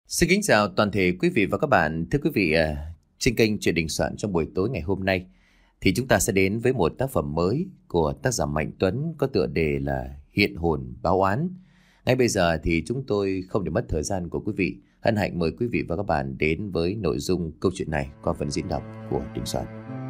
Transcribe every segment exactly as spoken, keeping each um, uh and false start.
Xin kính chào toàn thể quý vị và các bạn. Thưa quý vị, à, trên kênh Chuyện Đình Soạn trong buổi tối ngày hôm nay thì chúng ta sẽ đến với một tác phẩm mới của tác giả Mạnh Tuấn có tựa đề là Hiện Hồn Báo Oán. Ngay bây giờ thì chúng tôi không để mất thời gian của quý vị, hân hạnh mời quý vị và các bạn đến với nội dung câu chuyện này qua phần diễn đọc của Đình Soạn.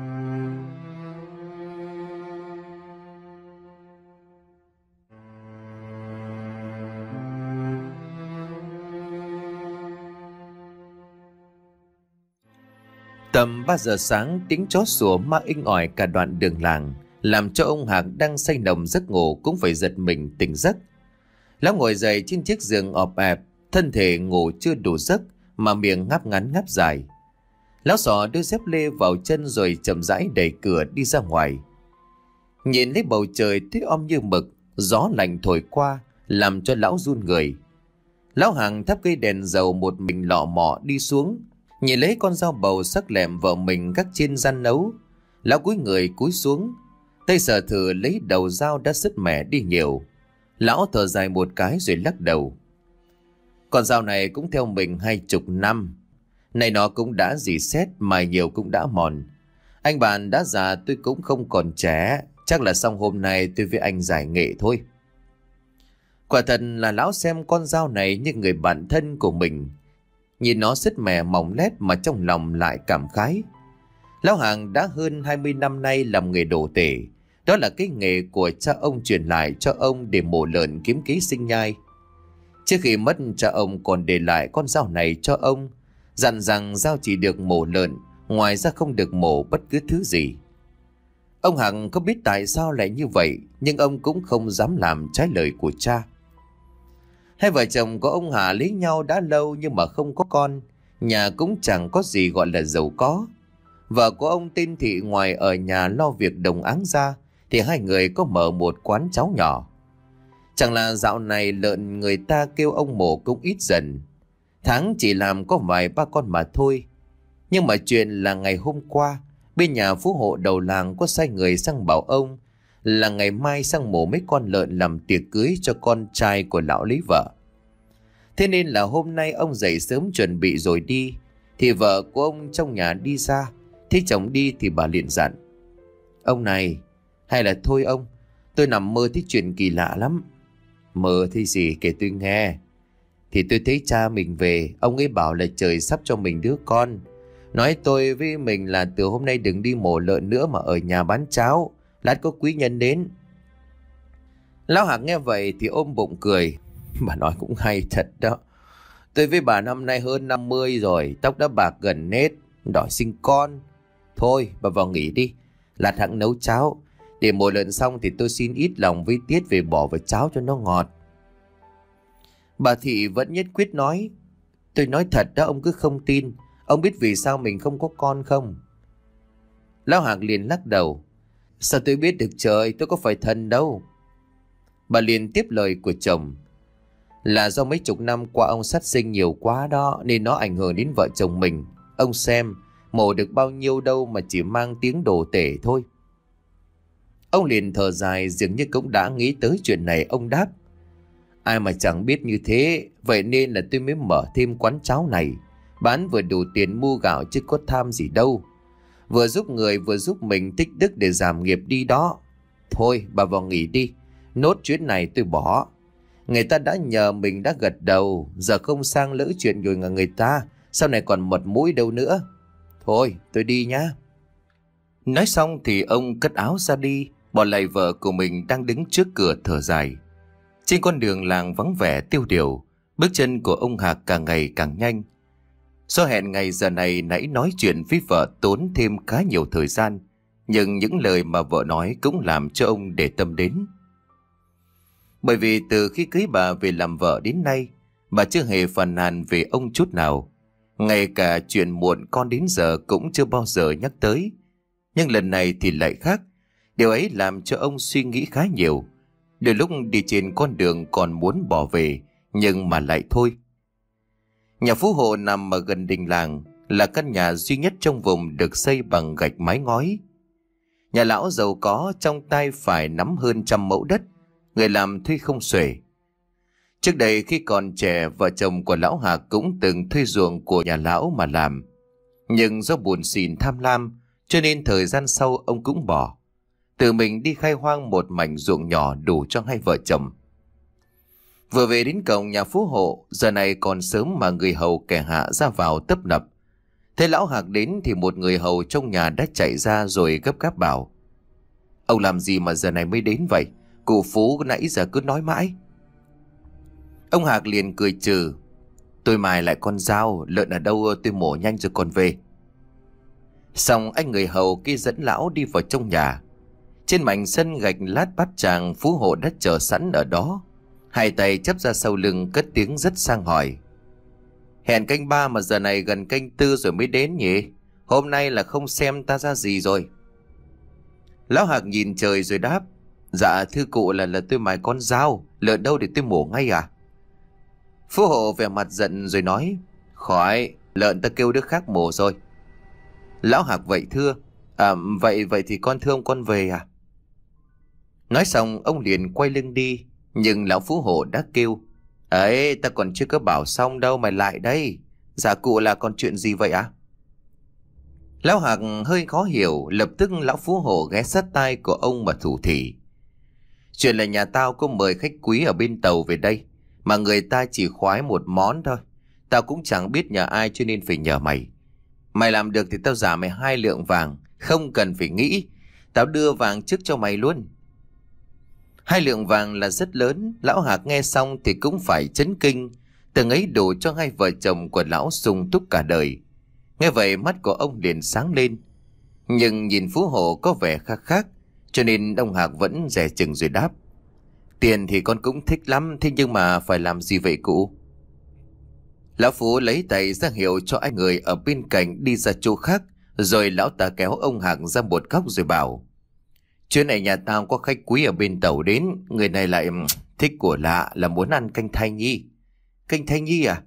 Tầm ba giờ sáng, tiếng chó sủa ma inh ỏi cả đoạn đường làng, làm cho ông Hạc đang say nồng giấc ngủ cũng phải giật mình tỉnh giấc. Lão ngồi dậy trên chiếc giường ọp ẹp, thân thể ngủ chưa đủ giấc mà miệng ngáp ngắn ngáp dài. Lão xỏ đưa dép lê vào chân rồi chậm rãi đẩy cửa đi ra ngoài. Nhìn lấy bầu trời tối om như mực, gió lạnh thổi qua làm cho lão run người. Lão Hằng thắp cây đèn dầu một mình lọ mọ đi xuống, nhìn lấy con dao bầu sắc lẹm vợ mình gác trên gian nấu. Lão cúi người cúi xuống, tay sờ thử lấy đầu dao đã sứt mẻ đi nhiều. Lão thở dài một cái rồi lắc đầu. Con dao này cũng theo mình hai chục năm, này nó cũng đã dì xét mà nhiều cũng đã mòn. Anh bạn đã già, tôi cũng không còn trẻ, chắc là xong hôm nay tôi với anh giải nghệ thôi. Quả thật là lão xem con dao này như người bạn thân của mình. Nhìn nó sứt mẻ mỏng lét mà trong lòng lại cảm khái. Lão Hằng đã hơn hai mươi năm nay làm nghề đồ tể. Đó là cái nghề của cha ông truyền lại cho ông để mổ lợn kiếm kế sinh nhai. Trước khi mất, cha ông còn để lại con dao này cho ông, dặn rằng dao chỉ được mổ lợn, ngoài ra không được mổ bất cứ thứ gì. Ông Hằng không biết tại sao lại như vậy, nhưng ông cũng không dám làm trái lời của cha. Hai vợ chồng của ông Hà lấy nhau đã lâu nhưng mà không có con, nhà cũng chẳng có gì gọi là giàu có. Vợ của ông tên Thị ngoài ở nhà lo việc đồng áng ra thì hai người có mở một quán cháo nhỏ. Chẳng là dạo này lợn người ta kêu ông mổ cũng ít dần, tháng chỉ làm có vài ba con mà thôi. Nhưng mà chuyện là ngày hôm qua bên nhà phú hộ đầu làng có sai người sang bảo ông là ngày mai sang mổ mấy con lợn làm tiệc cưới cho con trai của lão lấy vợ. Thế nên là hôm nay ông dậy sớm chuẩn bị rồi đi, thì vợ của ông trong nhà đi ra, thấy chồng đi thì bà liền dặn: Ông này, hay là thôi ông, tôi nằm mơ thấy chuyện kỳ lạ lắm. Mơ thấy gì kể tôi nghe. Thì tôi thấy cha mình về, ông ấy bảo là trời sắp cho mình đứa con. Nói tôi với mình là từ hôm nay đừng đi mổ lợn nữa mà ở nhà bán cháo, lát có quý nhân đến. Lão Hạc nghe vậy thì ôm bụng cười. Bà nói cũng hay thật đó. Tôi với bà năm nay hơn năm mươi rồi, tóc đã bạc gần nết, đòi sinh con. Thôi bà vào nghỉ đi, lát hẵng nấu cháo. Để mổ lợn xong thì tôi xin ít lòng với tiết về bỏ vào cháo cho nó ngọt. Bà Thị vẫn nhất quyết nói: Tôi nói thật đó, ông cứ không tin. Ông biết vì sao mình không có con không? Lão Hạc liền lắc đầu: Sao tôi biết được trời, tôi có phải thần đâu. Bà liền tiếp lời của chồng: Là do mấy chục năm qua ông sát sinh nhiều quá đó, nên nó ảnh hưởng đến vợ chồng mình. Ông xem, mổ được bao nhiêu đâu mà chỉ mang tiếng đồ tể thôi. Ông liền thở dài, dường như cũng đã nghĩ tới chuyện này. Ông đáp: Ai mà chẳng biết như thế, vậy nên là tôi mới mở thêm quán cháo này, bán vừa đủ tiền mua gạo chứ có tham gì đâu. Vừa giúp người vừa giúp mình tích đức để giảm nghiệp đi đó. Thôi bà vào nghỉ đi, nốt chuyến này tôi bỏ. Người ta đã nhờ mình đã gật đầu, giờ không sang lỡ chuyện rồi ngờ người ta, sau này còn mật mũi đâu nữa. Thôi tôi đi nhá. Nói xong thì ông cất áo ra đi, bỏ lại vợ của mình đang đứng trước cửa thở dài. Trên con đường làng vắng vẻ tiêu điều, bước chân của ông Hạc càng ngày càng nhanh. Do hẹn ngày giờ này nãy nói chuyện với vợ tốn thêm khá nhiều thời gian, nhưng những lời mà vợ nói cũng làm cho ông để tâm đến. Bởi vì từ khi cưới bà về làm vợ đến nay, bà chưa hề phàn nàn về ông chút nào. Ngay cả chuyện muộn con đến giờ cũng chưa bao giờ nhắc tới. Nhưng lần này thì lại khác. Điều ấy làm cho ông suy nghĩ khá nhiều. Đôi lúc đi trên con đường còn muốn bỏ về, nhưng mà lại thôi. Nhà phú hộ nằm ở gần đình làng, là căn nhà duy nhất trong vùng được xây bằng gạch mái ngói. Nhà lão giàu có, trong tay phải nắm hơn trăm mẫu đất, người làm thuê không xuể. Trước đây khi còn trẻ, vợ chồng của lão Hạc cũng từng thuê ruộng của nhà lão mà làm. Nhưng do buồn xỉn tham lam, cho nên thời gian sau ông cũng bỏ. Tự mình đi khai hoang một mảnh ruộng nhỏ đủ cho hai vợ chồng. Vừa về đến cổng nhà phú hộ, giờ này còn sớm mà người hầu kẻ hạ ra vào tấp nập. Thấy lão Hạc đến thì một người hầu trong nhà đã chạy ra rồi gấp gáp bảo: "Ông làm gì mà giờ này mới đến vậy? Cụ Phú nãy giờ cứ nói mãi." Ông Hạc liền cười trừ: "Tôi mài lại con dao, lợn ở đâu tôi mổ nhanh rồi còn về." Xong anh người hầu kia dẫn lão đi vào trong nhà. Trên mảnh sân gạch lát bát tràng, phú hộ đã chờ sẵn ở đó. Hai tay chắp ra sau lưng cất tiếng rất sang hỏi: "Hẹn canh ba mà giờ này gần canh tư rồi mới đến nhỉ? Hôm nay là không xem ta ra gì rồi?" Lão Hạc nhìn trời rồi đáp: "Dạ thưa cụ, là là tôi mài con dao, lợn đâu để tôi mổ ngay à?" Phú hộ vẻ mặt giận rồi nói: "Khỏi, lợn ta kêu đứa khác mổ rồi." Lão Hạc vậy thưa: "À vậy vậy thì con thưa ông, con về à?" Nói xong ông liền quay lưng đi. Nhưng lão phú hộ đã kêu: "Ấy, ta còn chưa có bảo xong đâu, mày lại đây. Dạ cụ, là còn chuyện gì vậy ạ?" À? Lão Hạc hơi khó hiểu. Lập tức lão phú hộ ghé sát tai của ông mà thủ thỉ: "Chuyện là nhà tao có mời khách quý ở bên tàu về đây, mà người ta chỉ khoái một món thôi. Tao cũng chẳng biết nhờ ai cho nên phải nhờ mày. Mày làm được thì tao trả mày hai lượng vàng, không cần phải nghĩ. Tao đưa vàng trước cho mày luôn." Hai lượng vàng là rất lớn. Lão Hạc nghe xong thì cũng phải chấn kinh. Từng ấy đủ cho hai vợ chồng của lão sung túc cả đời. Nghe vậy mắt của ông liền sáng lên. Nhưng nhìn phú hộ có vẻ khác khác, cho nên ông Hạc vẫn dè chừng rồi đáp: "Tiền thì con cũng thích lắm, thế nhưng mà phải làm gì vậy cụ?" Lão Phú lấy tay ra hiệu cho anh người ở bên cạnh đi ra chỗ khác. Rồi lão ta kéo ông Hạc ra một góc rồi bảo: "Chuyện này nhà tao có khách quý ở bên tàu đến. Người này lại thích của lạ, là muốn ăn canh thai nhi." "Canh thai nhi à?"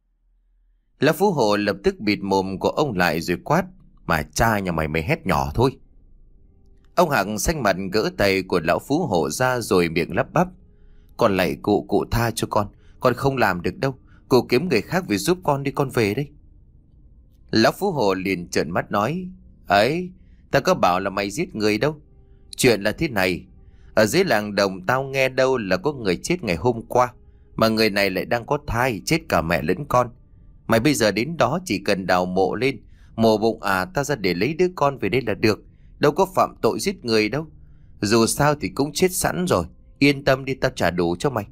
Lão Phú Hộ lập tức bịt mồm của ông lại rồi quát: "Mà cha nhà mày mày hét nhỏ thôi." Ông Hạc xanh mặt gỡ tay của lão Phú Hộ ra rồi miệng lắp bắp: "Con lạy cụ, cụ tha cho con. Con không làm được đâu. Cụ kiếm người khác về giúp con đi, con về đây." Lão Phú Hộ liền trợn mắt nói: "Ấy, ta có bảo là mày giết người đâu. Chuyện là thế này. Ở dưới làng đồng tao nghe đâu là có người chết ngày hôm qua, mà người này lại đang có thai, chết cả mẹ lẫn con. Mày bây giờ đến đó chỉ cần đào mộ lên, mổ bụng à ta ra để lấy đứa con về đây là được. Đâu có phạm tội giết người đâu. Dù sao thì cũng chết sẵn rồi. Yên tâm đi, tao trả đủ cho mày."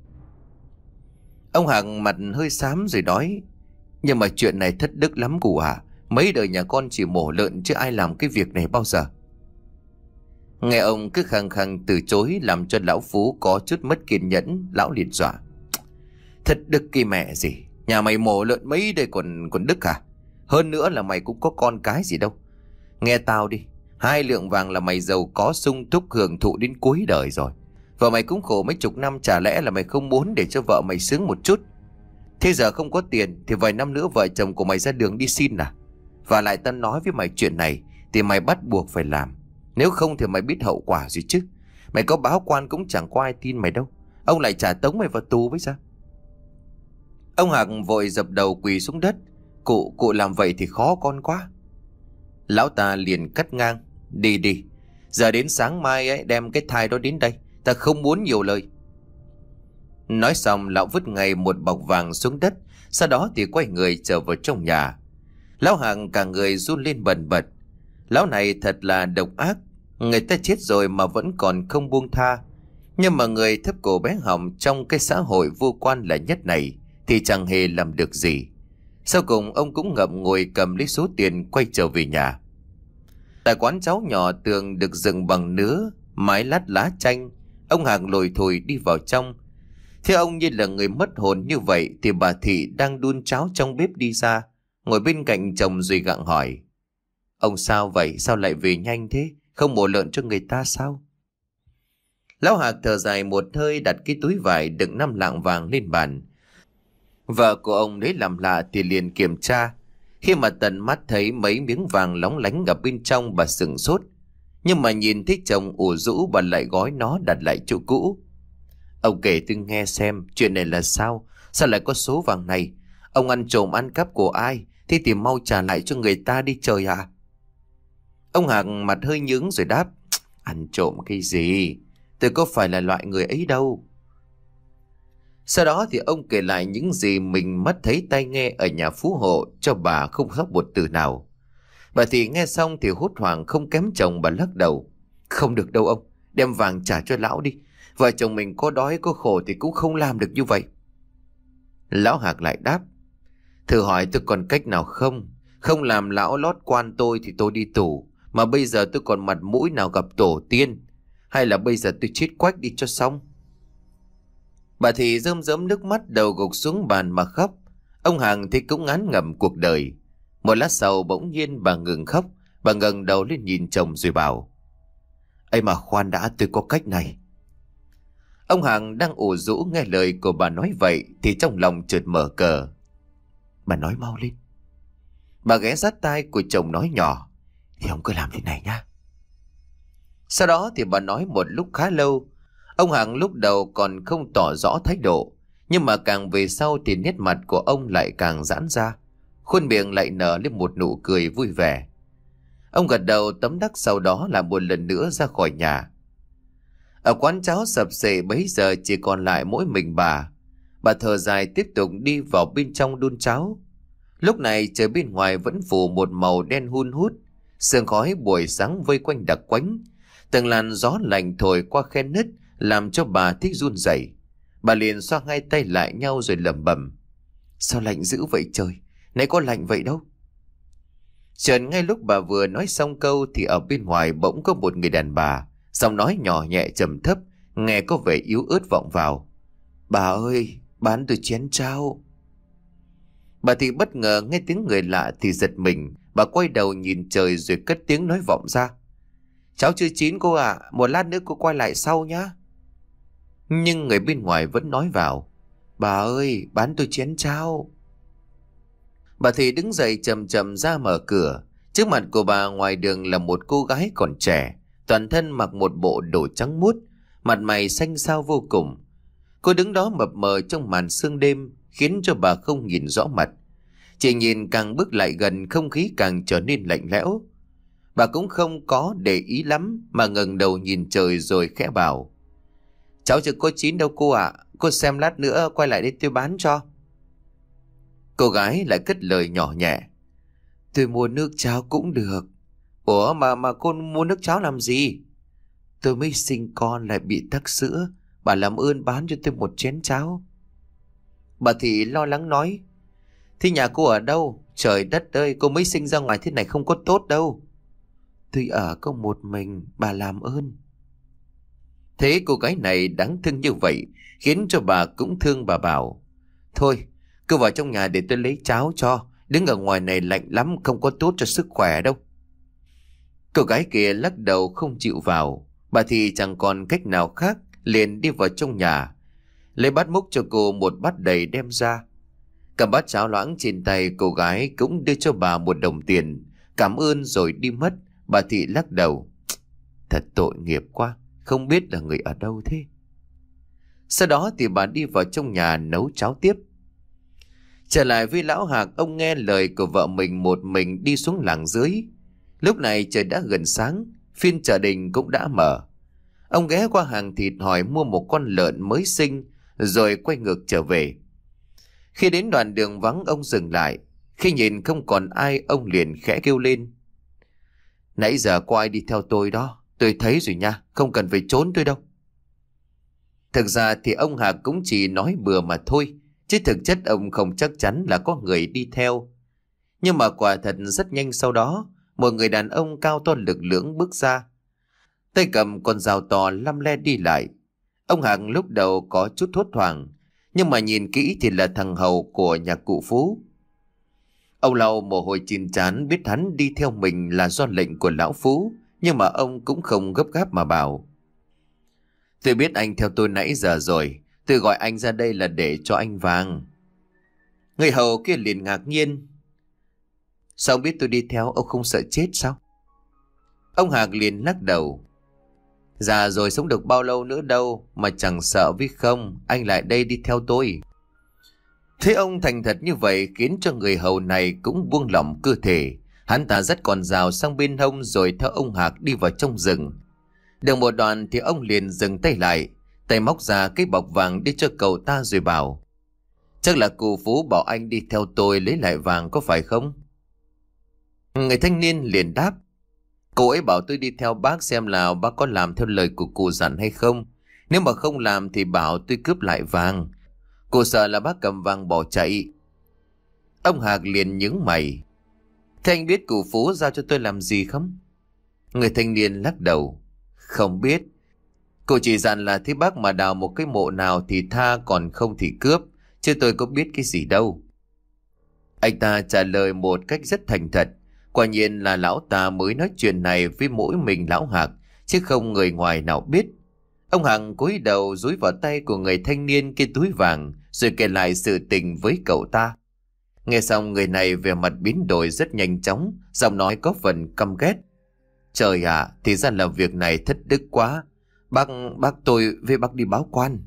Ông Hạc mặt hơi xám rồi nói: "Nhưng mà chuyện này thất đức lắm cụ à. Mấy đời nhà con chỉ mổ lợn chứ ai làm cái việc này bao giờ." Nghe ông cứ khăng khăng từ chối làm cho lão Phú có chút mất kiên nhẫn. Lão liền dọa: "Thật đức kỳ mẹ gì. Nhà mày mổ lợn mấy đây còn còn đức à? Hơn nữa là mày cũng có con cái gì đâu. Nghe tao đi, hai lượng vàng là mày giàu có sung túc hưởng thụ đến cuối đời rồi. Vợ mày cũng khổ mấy chục năm, chả lẽ là mày không muốn để cho vợ mày sướng một chút? Thế giờ không có tiền thì vài năm nữa vợ chồng của mày ra đường đi xin à? Và lại tao nói với mày chuyện này thì mày bắt buộc phải làm. Nếu không thì mày biết hậu quả gì chứ. Mày có báo quan cũng chẳng có ai tin mày đâu. Ông lại trả tống mày vào tù với sao?" Ông Hạc vội dập đầu quỳ xuống đất: Cụ, cụ làm vậy thì khó con quá." Lão ta liền cắt ngang: "Đi đi. Giờ đến sáng mai ấy đem cái thai đó đến đây. Ta không muốn nhiều lời." Nói xong lão vứt ngay một bọc vàng xuống đất. Sau đó thì quay người trở vào trong nhà. Lão Hạc cả người run lên bần bật. Lão này thật là độc ác. Người ta chết rồi mà vẫn còn không buông tha. Nhưng mà người thấp cổ bé họng trong cái xã hội vô quan là nhất này thì chẳng hề làm được gì. Sau cùng ông cũng ngậm ngùi cầm lấy số tiền quay trở về nhà. Tại quán cháo nhỏ tường được dựng bằng nứa, mái lát lá chanh. Ông Hạc lủi thủi đi vào trong. Thế ông như là người mất hồn như vậy thì bà Thị đang đun cháo trong bếp đi ra, ngồi bên cạnh chồng rồi gặng hỏi: "Ông sao vậy? Sao lại về nhanh thế? Không mổ lợn cho người ta sao?" Lão Hạc thở dài một hơi, đặt cái túi vải đựng năm lạng vàng lên bàn. Vợ của ông lấy làm lạ thì liền kiểm tra. Khi mà tận mắt thấy mấy miếng vàng lóng lánh ở bên trong, bà sửng sốt. Nhưng mà nhìn thấy chồng ủ rũ, bà lại gói nó đặt lại chỗ cũ. Ông kể tôi nghe xem, chuyện này là sao? Sao lại có số vàng này? Ông ăn trộm ăn cắp của ai? Thế thì mau trả lại cho người ta đi trời ạ. Ông Hạc mặt hơi nhướng rồi đáp: Ăn trộm cái gì? Tôi có phải là loại người ấy đâu. Sau đó thì ông kể lại những gì mình mất thấy tai nghe ở nhà phú hộ cho bà không sót một từ nào. Bà thì nghe xong thì hốt hoảng không kém chồng, bà lắc đầu: Không được đâu ông, đem vàng trả cho lão đi. Vợ chồng mình có đói có khổ thì cũng không làm được như vậy. Lão Hạc lại đáp: Thử hỏi tôi còn cách nào không? Không làm lão lót quan tôi thì tôi đi tù. Mà bây giờ tôi còn mặt mũi nào gặp tổ tiên? Hay là bây giờ tôi chết quách đi cho xong? Bà thì rơm rớm nước mắt, đầu gục xuống bàn mà khóc. Ông Hằng thì cũng ngán ngẩm cuộc đời. Một lát sau bỗng nhiên bà ngừng khóc. Bà ngẩng đầu lên nhìn chồng rồi bảo: Ây mà khoan đã, tôi có cách này. Ông Hằng đang ủ rũ nghe lời của bà nói vậy thì trong lòng chợt mở cờ. Bà nói mau lên. Bà ghé sát tai của chồng nói nhỏ: Thì ông cứ làm thế này nhá. Sau đó thì bà nói một lúc khá lâu. Ông Hằng lúc đầu còn không tỏ rõ thái độ, nhưng mà càng về sau thì nét mặt của ông lại càng giãn ra, khuôn miệng lại nở lên một nụ cười vui vẻ. Ông gật đầu tấm đắc, sau đó là một lần nữa ra khỏi nhà. Ở quán cháo sập xệ bấy giờ chỉ còn lại mỗi mình bà. Bà thở dài tiếp tục đi vào bên trong đun cháo. Lúc này trời bên ngoài vẫn phủ một màu đen hun hút, sương khói buổi sáng vây quanh đặc quánh. Từng làn gió lạnh thổi qua khe nứt làm cho bà thích run rẩy. Bà liền xoa hai tay lại nhau rồi lẩm bẩm: Sao lạnh dữ vậy trời? Nãy có lạnh vậy đâu. Chợt ngay lúc bà vừa nói xong câu thì ở bên ngoài bỗng có một người đàn bà, giọng nói nhỏ nhẹ trầm thấp, nghe có vẻ yếu ớt vọng vào: Bà ơi, bán tôi chén cháo. Bà thì bất ngờ nghe tiếng người lạ thì giật mình. Bà quay đầu nhìn trời rồi cất tiếng nói vọng ra: Cháo chưa chín cô ạ, à, một lát nữa cô quay lại sau nhá. Nhưng người bên ngoài vẫn nói vào: Bà ơi, bán tôi chén cháo. Bà thì đứng dậy chậm chậm ra mở cửa. Trước mặt của bà ngoài đường là một cô gái còn trẻ, toàn thân mặc một bộ đồ trắng muốt, mặt mày xanh xao vô cùng. Cô đứng đó mập mờ trong màn sương đêm, khiến cho bà không nhìn rõ mặt. Chỉ nhìn càng bước lại gần, không khí càng trở nên lạnh lẽo. Bà cũng không có để ý lắm mà ngẩng đầu nhìn trời rồi khẽ bảo: Cháu chưa có chín đâu cô ạ, à. Cô xem lát nữa quay lại đây tôi bán cho. Cô gái lại cất lời nhỏ nhẹ: Tôi mua nước cháo cũng được. Ủa mà mà cô mua nước cháo làm gì? Tôi mới sinh con lại bị tắc sữa, bà làm ơn bán cho tôi một chén cháo. Bà thì lo lắng nói: Thế nhà cô ở đâu? Trời đất ơi, cô mới sinh ra ngoài thế này không có tốt đâu. Tôi ở có một mình, bà làm ơn. Thế cô gái này đáng thương như vậy khiến cho bà cũng thương. Bà bảo: Thôi, cứ vào trong nhà để tôi lấy cháo cho. Đứng ở ngoài này lạnh lắm, không có tốt cho sức khỏe đâu. Cô gái kia lắc đầu không chịu vào. Bà thì chẳng còn cách nào khác, liền đi vào trong nhà, lấy bát múc cho cô một bát đầy đem ra. Cầm bát cháo loãng trên tay, cô gái cũng đưa cho bà một đồng tiền, cảm ơn rồi đi mất. Bà thị lắc đầu: Thật tội nghiệp quá, không biết là người ở đâu thế. Sau đó thì bà đi vào trong nhà nấu cháo tiếp. Trở lại với lão Hạc, ông nghe lời của vợ mình một mình đi xuống làng dưới. Lúc này trời đã gần sáng, phiên chợ đình cũng đã mở. Ông ghé qua hàng thịt hỏi mua một con lợn mới sinh rồi quay ngược trở về. Khi đến đoạn đường vắng, ông dừng lại. Khi nhìn không còn ai, ông liền khẽ kêu lên: Nãy giờ có ai đi theo tôi đó? Tôi thấy rồi nha, không cần phải trốn tôi đâu. Thực ra thì ông Hạc cũng chỉ nói bừa mà thôi, chứ thực chất ông không chắc chắn là có người đi theo. Nhưng mà quả thật rất nhanh sau đó, một người đàn ông cao to lực lưỡng bước ra, tay cầm con dao to lăm le đi lại. Ông Hạc lúc đầu có chút hốt hoảng, nhưng mà nhìn kỹ thì là thằng Hầu của nhà cụ Phú. Ông lau mồ hôi trên trán, biết hắn đi theo mình là do lệnh của lão Phú, nhưng mà ông cũng không gấp gáp mà bảo: Tôi biết anh theo tôi nãy giờ rồi, tôi gọi anh ra đây là để cho anh vàng. Người hầu kia liền ngạc nhiên: Sao biết tôi đi theo, ông không sợ chết sao? Ông Hạc liền lắc đầu: Già rồi sống được bao lâu nữa đâu mà chẳng sợ biết không, anh lại đây đi theo tôi. Thế ông thành thật như vậy khiến cho người hầu này cũng buông lỏng cơ thể. Hắn ta dắt con dao sang bên hông rồi theo ông Hạc đi vào trong rừng. Được một đoạn thì ông liền dừng tay lại, tay móc ra cái bọc vàng đưa cho cậu ta rồi bảo: chắc là cụ Phú bảo anh đi theo tôi lấy lại vàng có phải không? Người thanh niên liền đáp: cô ấy bảo tôi đi theo bác xem là bác có làm theo lời của cụ dặn hay không. Nếu mà không làm thì bảo tôi cướp lại vàng. Cô sợ là bác cầm vàng bỏ chạy. Ông Hạc liền nhướng mày: thế anh biết cụ Phú giao cho tôi làm gì không? Người thanh niên lắc đầu: không biết. Cụ chỉ dặn là thế bác mà đào một cái mộ nào thì tha, còn không thì cướp, chứ tôi có biết cái gì đâu. Anh ta trả lời một cách rất thành thật. Quả nhiên là lão ta mới nói chuyện này với mỗi mình lão Hạc, chứ không người ngoài nào biết. Ông Hạc cúi đầu dúi vào tay của người thanh niên cái túi vàng, rồi kể lại sự tình với cậu ta. Nghe xong người này vẻ mặt biến đổi rất nhanh chóng, giọng nói có phần căm ghét: trời ạ, à, thì ra là việc này thất đức quá. Bác, bác tôi với bác đi báo quan.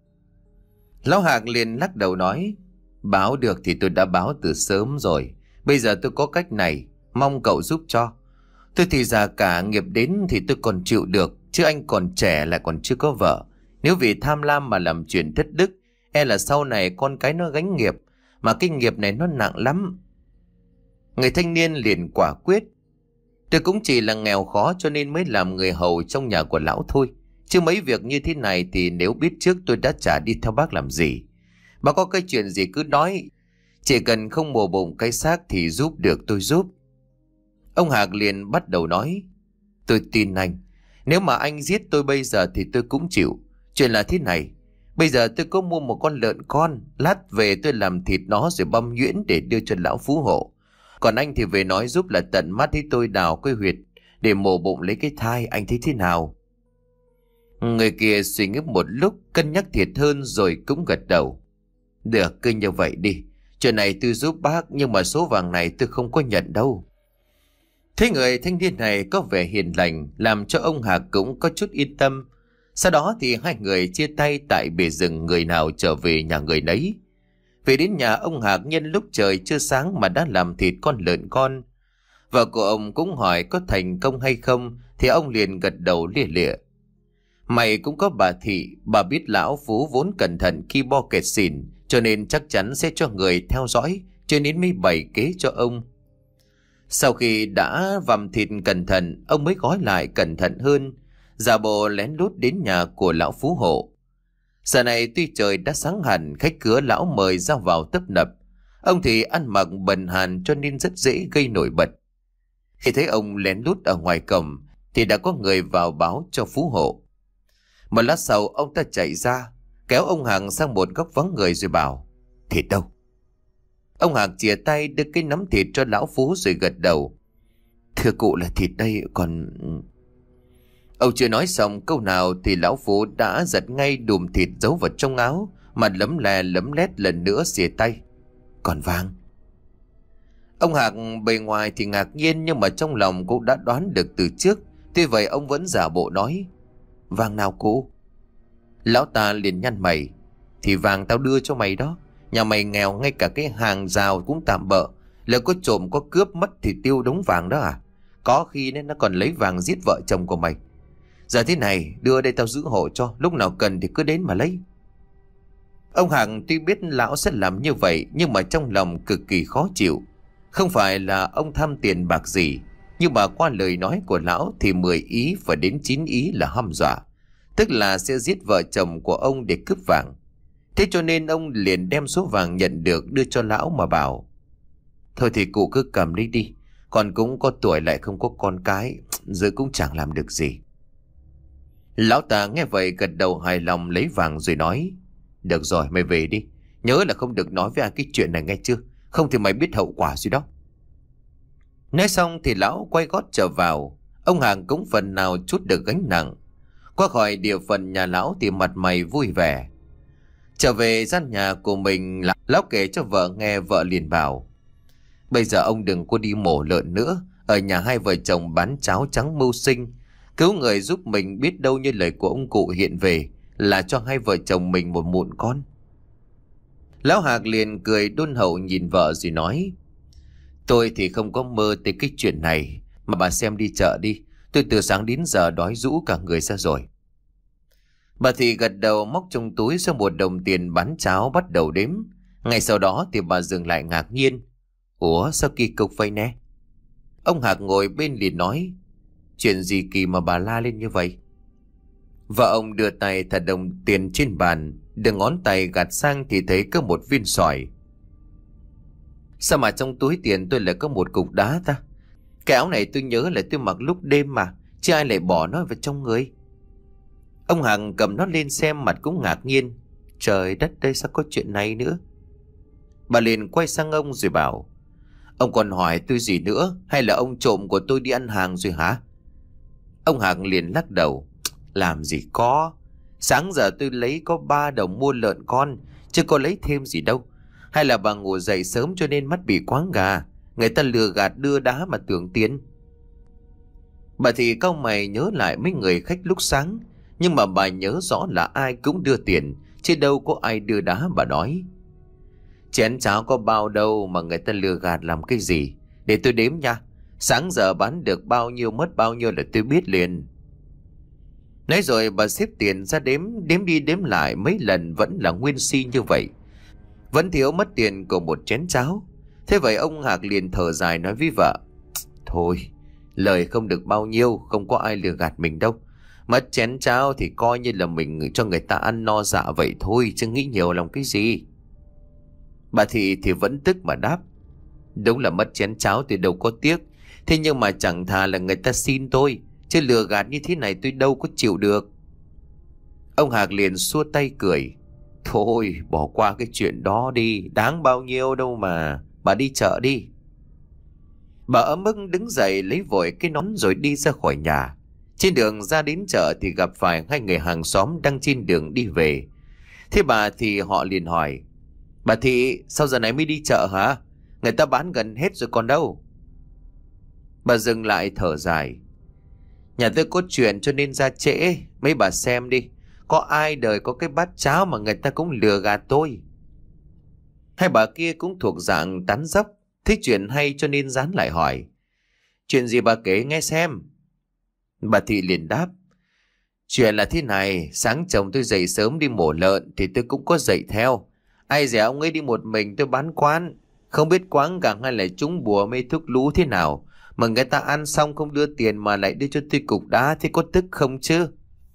Lão Hạc liền lắc đầu nói: báo được thì tôi đã báo từ sớm rồi. Bây giờ tôi có cách này, mong cậu giúp cho. Tôi thì già cả, nghiệp đến thì tôi còn chịu được, chứ anh còn trẻ lại còn chưa có vợ. Nếu vì tham lam mà làm chuyện thất đức, e là sau này con cái nó gánh nghiệp, mà cái nghiệp này nó nặng lắm. Người thanh niên liền quả quyết: tôi cũng chỉ là nghèo khó cho nên mới làm người hầu trong nhà của lão thôi. Chứ mấy việc như thế này thì nếu biết trước tôi đã chả đi theo bác làm gì. Bác có cái chuyện gì cứ nói, chỉ cần không mồ bụng cái xác thì giúp được tôi giúp. Ông Hạc liền bắt đầu nói: tôi tin anh. Nếu mà anh giết tôi bây giờ thì tôi cũng chịu. Chuyện là thế này, bây giờ tôi có mua một con lợn con, lát về tôi làm thịt nó rồi băm nhuyễn để đưa cho lão phú hộ. Còn anh thì về nói giúp là tận mắt thấy tôi đào cái huyệt để mổ bụng lấy cái thai, anh thấy thế nào? Người kia suy nghĩ một lúc, cân nhắc thiệt hơn rồi cũng gật đầu: được, cứ như vậy đi. Chuyện này tôi giúp bác, nhưng mà số vàng này tôi không có nhận đâu. Thế người thanh niên này có vẻ hiền lành, làm cho ông Hạc cũng có chút yên tâm. Sau đó thì hai người chia tay tại bìa rừng, người nào trở về nhà người nấy. Về đến nhà, ông Hạc nhân lúc trời chưa sáng mà đã làm thịt con lợn con. Vợ của ông cũng hỏi có thành công hay không, thì ông liền gật đầu lia lịa: mày cũng có bà Thị, bà biết lão Phú vốn cẩn thận khi bo kẹt xỉn, cho nên chắc chắn sẽ cho người theo dõi, cho nên mới bày kế cho ông. Sau khi đã vằm thịt cẩn thận, ông mới gói lại cẩn thận hơn, giả bộ lén lút đến nhà của lão Phú hộ. Giờ này tuy trời đã sáng hẳn, khách khứa lão mời ra vào tấp nập. Ông thì ăn mặc bần hàn cho nên rất dễ gây nổi bật. Khi thấy ông lén lút ở ngoài cổng thì đã có người vào báo cho Phú hộ. Một lát sau ông ta chạy ra, kéo ông Hạc sang một góc vắng người rồi bảo: thịt đâu? Ông Hạc chìa tay đưa cái nắm thịt cho lão Phú rồi gật đầu: thưa cụ là thịt đây, còn... Ông chưa nói xong câu nào thì lão Phú đã giật ngay đùm thịt giấu vào trong áo, mặt lấm lè lấm lét lần nữa xìa tay: còn vàng. Ông Hạc bề ngoài thì ngạc nhiên, nhưng mà trong lòng cũng đã đoán được từ trước. Tuy vậy ông vẫn giả bộ nói: vàng nào cụ? Lão ta liền nhăn mày: thì vàng tao đưa cho mày đó. Nhà mày nghèo, ngay cả cái hàng rào cũng tạm bợ, lỡ có trộm có cướp mất thì tiêu đống vàng đó à? Có khi nên nó còn lấy vàng giết vợ chồng của mày. Giờ thế này, đưa đây tao giữ hộ cho, lúc nào cần thì cứ đến mà lấy. Ông Hằng tuy biết lão sẽ làm như vậy, nhưng mà trong lòng cực kỳ khó chịu. Không phải là ông tham tiền bạc gì, nhưng mà qua lời nói của lão thì mười ý và đến chín ý là hăm dọa, tức là sẽ giết vợ chồng của ông để cướp vàng. Thế cho nên ông liền đem số vàng nhận được đưa cho lão mà bảo: thôi thì cụ cứ cầm đi đi, còn cũng có tuổi lại không có con cái, giờ cũng chẳng làm được gì. Lão ta nghe vậy gật đầu hài lòng lấy vàng rồi nói: được rồi, mày về đi, nhớ là không được nói với ai cái chuyện này nghe chưa, không thì mày biết hậu quả gì đó. Nói xong thì lão quay gót trở vào. Ông Hàng cũng phần nào chút được gánh nặng. Qua khỏi địa phận nhà lão thì mặt mày vui vẻ. Trở về gian nhà của mình, lão kể cho vợ nghe. Vợ liền bảo: bây giờ ông đừng có đi mổ lợn nữa, ở nhà hai vợ chồng bán cháo trắng mưu sinh. Cứu người giúp mình, biết đâu như lời của ông cụ hiện về là cho hai vợ chồng mình một mụn con. Lão Hạc liền cười đôn hậu nhìn vợ rồi nói: Tôi thì không có mơ tới cái chuyện này, mà bà xem đi chợ đi. Tôi từ sáng đến giờ đói rũ cả người ra rồi. Bà thì gật đầu, móc trong túi ra một đồng tiền bán cháo bắt đầu đếm. Ngay sau đó thì bà dừng lại ngạc nhiên: Ủa sao kỳ cục vậy nè? Ông Hạc ngồi bên liền nói: Chuyện gì kỳ mà bà la lên như vậy? Vợ ông đưa tay thả đồng tiền trên bàn, đưa ngón tay gạt sang thì thấy có một viên sỏi. Sao mà trong túi tiền tôi lại có một cục đá ta? Cái áo này tôi nhớ là tôi mặc lúc đêm mà, chứ ai lại bỏ nó vào trong người? Ông Hằng cầm nó lên xem, mặt cũng ngạc nhiên: Trời đất, đây sao có chuyện này nữa? Bà liền quay sang ông rồi bảo: Ông còn hỏi tôi gì nữa? Hay là ông trộm của tôi đi ăn hàng rồi hả? Ông Hằng liền lắc đầu: Làm gì có. Sáng giờ tôi lấy có ba đồng mua lợn con, chứ có lấy thêm gì đâu. Hay là bà ngủ dậy sớm cho nên mắt bị quáng gà, người ta lừa gạt đưa đá mà tưởng tiền. Bà thì cau mày nhớ lại mấy người khách lúc sáng, nhưng mà bà nhớ rõ là ai cũng đưa tiền, chứ đâu có ai đưa đá. Bà nói: Chén cháo có bao đâu mà người ta lừa gạt làm cái gì. Để tôi đếm nha, sáng giờ bán được bao nhiêu mất bao nhiêu là tôi biết liền. Nói rồi bà xếp tiền ra đếm, đếm đi đếm lại mấy lần vẫn là nguyên si như vậy, vẫn thiếu mất tiền của một chén cháo. Thế vậy ông Hạc liền thở dài nói với vợ: Thôi, lời không được bao nhiêu, không có ai lừa gạt mình đâu. Mất chén cháo thì coi như là mình cho người ta ăn no dạ vậy thôi, chứ nghĩ nhiều lòng cái gì. Bà Thị thì vẫn tức mà đáp: Đúng là mất chén cháo thì đâu có tiếc, thế nhưng mà chẳng thà là người ta xin tôi, chứ lừa gạt như thế này tôi đâu có chịu được. Ông Hạc liền xua tay cười: Thôi bỏ qua cái chuyện đó đi, đáng bao nhiêu đâu mà, bà đi chợ đi. Bà ấm ức đứng dậy lấy vội cái nón rồi đi ra khỏi nhà. Trên đường ra đến chợ thì gặp phải hai người hàng xóm đang trên đường đi về. Thế bà thì họ liền hỏi: Bà Thị, sao giờ này mới đi chợ hả? Người ta bán gần hết rồi còn đâu. Bà dừng lại thở dài: Nhà tôi có chuyện cho nên ra trễ. Mấy bà xem đi, có ai đời có cái bát cháo mà người ta cũng lừa gạt tôi. Hai bà kia cũng thuộc dạng tán dóc, thấy chuyện hay cho nên dán lại hỏi: Chuyện gì bà kể nghe xem. Bà Thị liền đáp: Chuyện là thế này, sáng chồng tôi dậy sớm đi mổ lợn thì tôi cũng có dậy theo. Ai dè ông ấy đi một mình tôi bán quán, không biết quáng gẳng hay là trúng bùa mê thuốc lú thế nào mà người ta ăn xong không đưa tiền mà lại đưa cho tôi cục đá, thế có tức không chứ?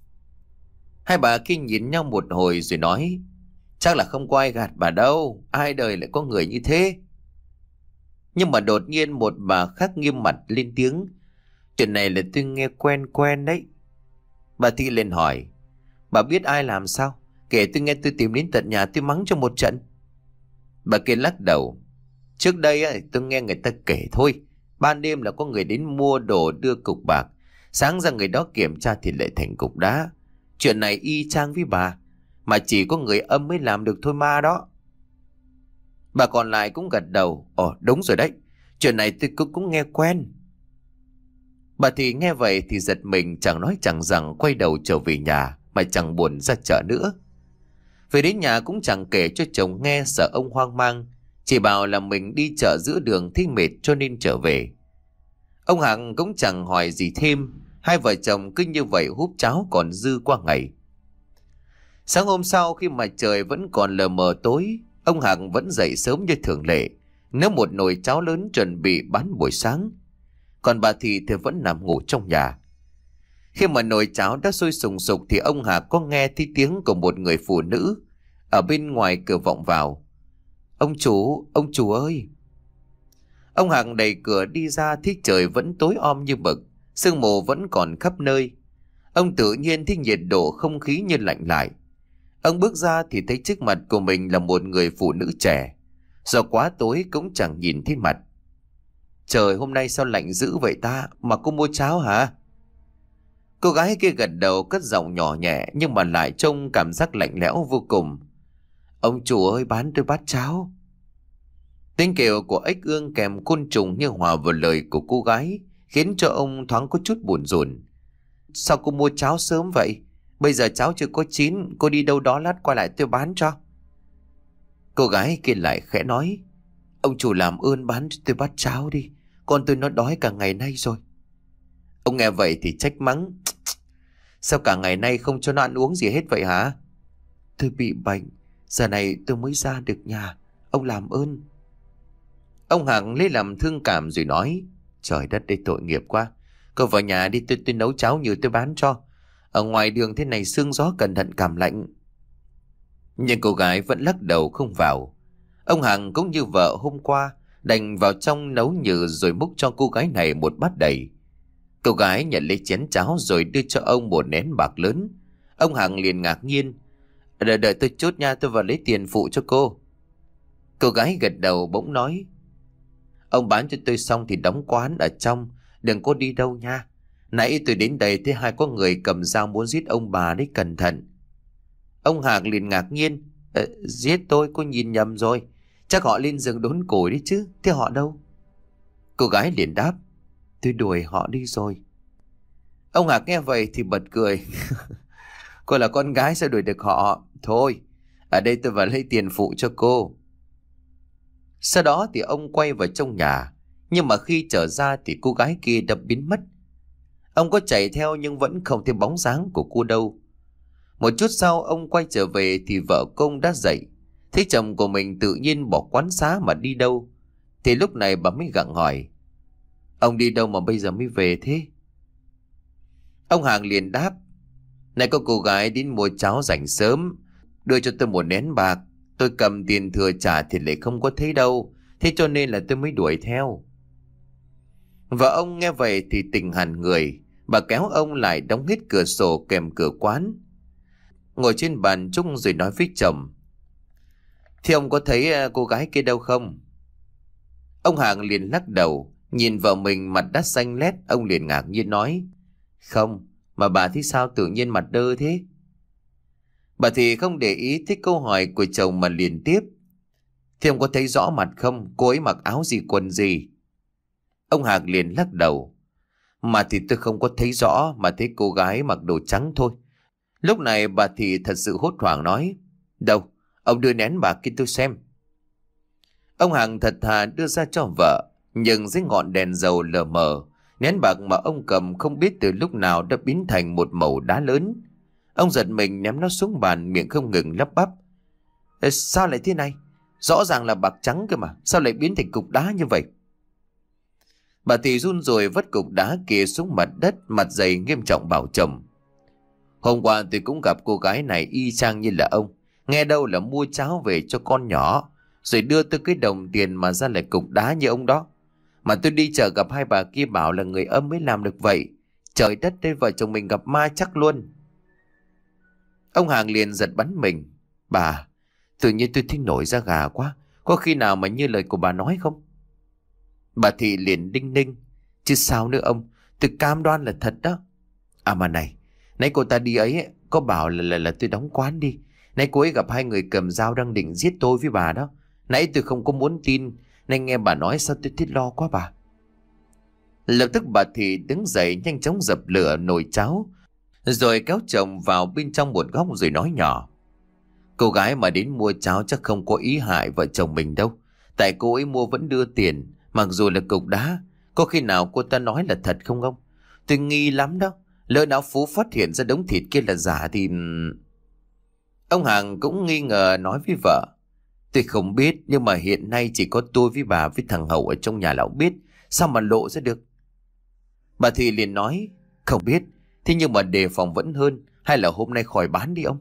Hai bà kia nhìn nhau một hồi rồi nói: Chắc là không có ai gạt bà đâu, ai đời lại có người như thế. Nhưng mà đột nhiên một bà khác nghiêm mặt lên tiếng: Chuyện này là tôi nghe quen quen đấy. Bà Thị lên hỏi: Bà biết ai làm sao? Kể tôi nghe, tôi tìm đến tận nhà tôi mắng cho một trận. Bà kia lắc đầu: Trước đây ấy, tôi nghe người ta kể thôi. Ban đêm là có người đến mua đồ đưa cục bạc, sáng ra người đó kiểm tra thì lại thành cục đá. Chuyện này y chang với bà, mà chỉ có người âm mới làm được thôi ma đó. Bà còn lại cũng gật đầu: Ồ đúng rồi đấy, chuyện này tôi cũng, cũng nghe quen. Bà thì nghe vậy thì giật mình, chẳng nói chẳng rằng quay đầu trở về nhà mà chẳng buồn ra chợ nữa. Về đến nhà cũng chẳng kể cho chồng nghe, sợ ông hoang mang, chỉ bảo là mình đi chợ giữa đường thấy mệt cho nên trở về. Ông Hằng cũng chẳng hỏi gì thêm, hai vợ chồng cứ như vậy húp cháo còn dư qua ngày. Sáng hôm sau khi mà trời vẫn còn lờ mờ tối, ông Hằng vẫn dậy sớm như thường lệ, nấu một nồi cháo lớn chuẩn bị bán buổi sáng. Còn bà Thị thì vẫn nằm ngủ trong nhà. Khi mà nồi cháo đã sôi sùng sục thì ông Hạc có nghe thấy tiếng của một người phụ nữ ở bên ngoài cửa vọng vào: Ông chủ, ông chủ ơi. Ông Hạc đẩy cửa đi ra thấy trời vẫn tối om như mực, sương mù vẫn còn khắp nơi. Ông tự nhiên thấy nhiệt độ không khí như lạnh lại. Ông bước ra thì thấy trước mặt của mình là một người phụ nữ trẻ. Do quá tối cũng chẳng nhìn thấy mặt. Trời, hôm nay sao lạnh dữ vậy ta, mà cô mua cháo hả? Cô gái kia gật đầu, cất giọng nhỏ nhẹ nhưng mà lại trông cảm giác lạnh lẽo vô cùng: Ông chủ ơi, bán tôi bát cháo. Tiếng kêu của ếch ương kèm côn trùng như hòa vào lời của cô gái, khiến cho ông thoáng có chút buồn rùn. sao cô mua cháo sớm vậy? Bây giờ cháo chưa có chín, cô đi đâu đó lát qua lại tôi bán cho. Cô gái kia lại khẽ nói, ông chủ làm ơn bán cho tôi bát cháo đi, con tôi nó đói cả ngày nay rồi. Ông nghe vậy thì trách mắng, sao cả ngày nay không cho nó ăn uống gì hết vậy hả? Tôi bị bệnh, giờ này tôi mới ra được nhà, ông làm ơn. Ông Hằng lấy làm thương cảm rồi nói, trời đất đây tội nghiệp quá. Cậu vào nhà đi, tôi, tôi nấu cháo như tôi bán cho. Ở ngoài đường thế này sương gió cẩn thận cảm lạnh. Nhưng cô gái vẫn lắc đầu không vào. Ông Hằng cũng như vợ hôm qua, đành vào trong nấu nhừ rồi múc cho cô gái này một bát đầy. Cô gái nhận lấy chén cháo rồi đưa cho ông một nén bạc lớn. Ông Hằng liền ngạc nhiên, đợi đợi tôi chút nha, tôi vào lấy tiền phụ cho cô. Cô gái gật đầu bỗng nói, ông bán cho tôi xong thì đóng quán ở trong, đừng có đi đâu nha. Nãy tôi đến đây thấy hai có người cầm dao muốn giết ông bà đấy, cẩn thận. Ông Hạc liền ngạc nhiên, ờ, giết tôi, cô nhìn nhầm rồi. Chắc họ lên rừng đốn củi đấy chứ, thế họ đâu? Cô gái liền đáp, tôi đuổi họ đi rồi. Ông Hạc nghe vậy thì bật cười, cô là con gái sao đuổi được họ? Thôi, ở đây tôi vào lấy tiền phụ cho cô. Sau đó thì ông quay vào trong nhà, nhưng mà khi trở ra thì cô gái kia đã biến mất. Ông có chạy theo nhưng vẫn không thấy bóng dáng của cô đâu. Một chút sau ông quay trở về thì vợ công đã dậy. Thấy chồng của mình tự nhiên bỏ quán xá mà đi đâu, thì lúc này bà mới gặng hỏi, ông đi đâu mà bây giờ mới về thế? Ông Hàng liền đáp, này có cô gái đến mua cháo rảnh sớm, đưa cho tôi một nén bạc. Tôi cầm tiền thừa trả thì lại không có thấy đâu, thế cho nên là tôi mới đuổi theo. Vợ ông nghe vậy thì tỉnh hẳn người. Bà kéo ông lại đóng hết cửa sổ kèm cửa quán, ngồi trên bàn chung rồi nói với chồng, thì ông có thấy cô gái kia đâu không? Ông Hàng liền lắc đầu, nhìn vợ mình mặt đã xanh lét. Ông liền ngạc nhiên nói, không, mà bà thấy sao tự nhiên mặt đơ thế? Bà thì không để ý thích câu hỏi của chồng mà liền tiếp, thì ông có thấy rõ mặt không? Cô ấy mặc áo gì quần gì? Ông Hạc liền lắc đầu, mà thì tôi không có thấy rõ, mà thấy cô gái mặc đồ trắng thôi. Lúc này bà thì thật sự hốt hoảng nói, đâu, ông đưa nén bạc kia tôi xem. Ông Hằng thật thà đưa ra cho vợ, nhưng dưới ngọn đèn dầu lờ mờ, nén bạc mà ông cầm không biết từ lúc nào đã biến thành một mẩu đá lớn. Ông giật mình ném nó xuống bàn, miệng không ngừng lắp bắp, Ê, sao lại thế này? Rõ ràng là bạc trắng cơ mà, sao lại biến thành cục đá như vậy? Bà thì run rồi vất cục đá kia xuống mặt đất, mặt dày nghiêm trọng bảo chồng, hôm qua tôi cũng gặp cô gái này y chang như là ông. Nghe đâu là mua cháo về cho con nhỏ, rồi đưa tôi cái đồng tiền mà ra lại cục đá như ông đó. Mà tôi đi chợ gặp hai bà kia bảo là người âm mới làm được vậy. Trời đất, đây vợ chồng mình gặp ma chắc luôn. Ông Hàng liền giật bắn mình, bà, tự nhiên tôi thấy nổi da gà quá. Có khi nào mà như lời của bà nói không? Bà Thị liền đinh ninh, chứ sao nữa ông, tôi cam đoan là thật đó. À mà này, nãy cô ta đi ấy có bảo là, là là tôi đóng quán đi. Nãy cô ấy gặp hai người cầm dao đang định giết tôi với bà đó. Nãy tôi không có muốn tin, nên nghe bà nói sao tôi thấy lo quá bà. Lập tức bà Thị đứng dậy nhanh chóng dập lửa nồi cháo, rồi kéo chồng vào bên trong một góc rồi nói nhỏ, cô gái mà đến mua cháo chắc không có ý hại vợ chồng mình đâu. Tại cô ấy mua vẫn đưa tiền, mặc dù là cục đá. Có khi nào cô ta nói là thật không ông? Tôi nghi lắm đó. Lỡ nào Phú phát hiện ra đống thịt kia là giả thì... Ông Hàng cũng nghi ngờ nói với vợ, tôi không biết, nhưng mà hiện nay chỉ có tôi với bà với thằng Hậu ở trong nhà lão biết, sao mà lộ ra được? Bà thì liền nói, không biết, thế nhưng mà đề phòng vẫn hơn, hay là hôm nay khỏi bán đi ông.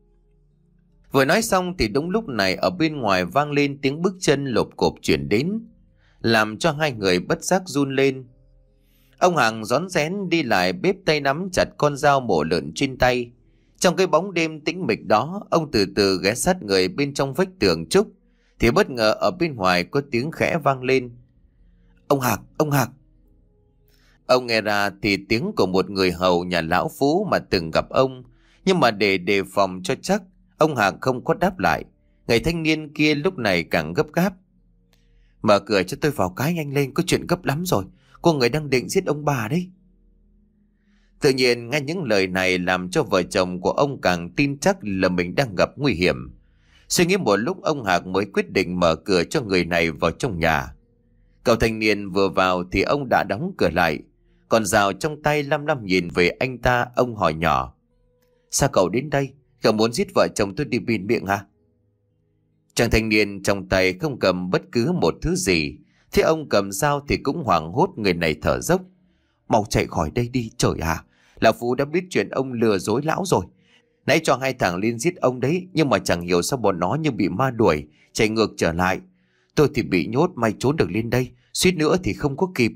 Vừa nói xong thì đúng lúc này ở bên ngoài vang lên tiếng bước chân lộp cộp chuyển đến, làm cho hai người bất giác run lên. Ông Hàng rón rén đi lại bếp, tay nắm chặt con dao mổ lợn trên tay. Trong cái bóng đêm tĩnh mịch đó, ông từ từ ghé sát người bên trong vách tường trúc, thì bất ngờ ở bên ngoài có tiếng khẽ vang lên, ông Hạc, ông Hạc. Ông nghe ra thì tiếng của một người hầu nhà lão Phú mà từng gặp ông, nhưng mà để đề phòng cho chắc, ông Hạc không có đáp lại. Người thanh niên kia lúc này càng gấp gáp, mở cửa cho tôi vào cái nhanh lên, có chuyện gấp lắm rồi, có người đang định giết ông bà đấy. Tự nhiên nghe những lời này làm cho vợ chồng của ông càng tin chắc là mình đang gặp nguy hiểm. Suy nghĩ một lúc, ông Hạc mới quyết định mở cửa cho người này vào trong nhà. Cậu thanh niên vừa vào thì ông đã đóng cửa lại. Còn dao trong tay lăm lăm nhìn về anh ta, ông hỏi nhỏ: sao cậu đến đây? Cậu muốn giết vợ chồng tôi đi bịt miệng à? Chàng thanh niên trong tay không cầm bất cứ một thứ gì. Thế ông cầm dao thì cũng hoảng hốt, người này thở dốc: mau chạy khỏi đây đi, trời à! Lão Phú đã biết chuyện ông lừa dối lão rồi. Nãy cho hai thằng Liên giết ông đấy, nhưng mà chẳng hiểu sao bọn nó như bị ma đuổi, chạy ngược trở lại. Tôi thì bị nhốt, may trốn được lên đây, suýt nữa thì không có kịp.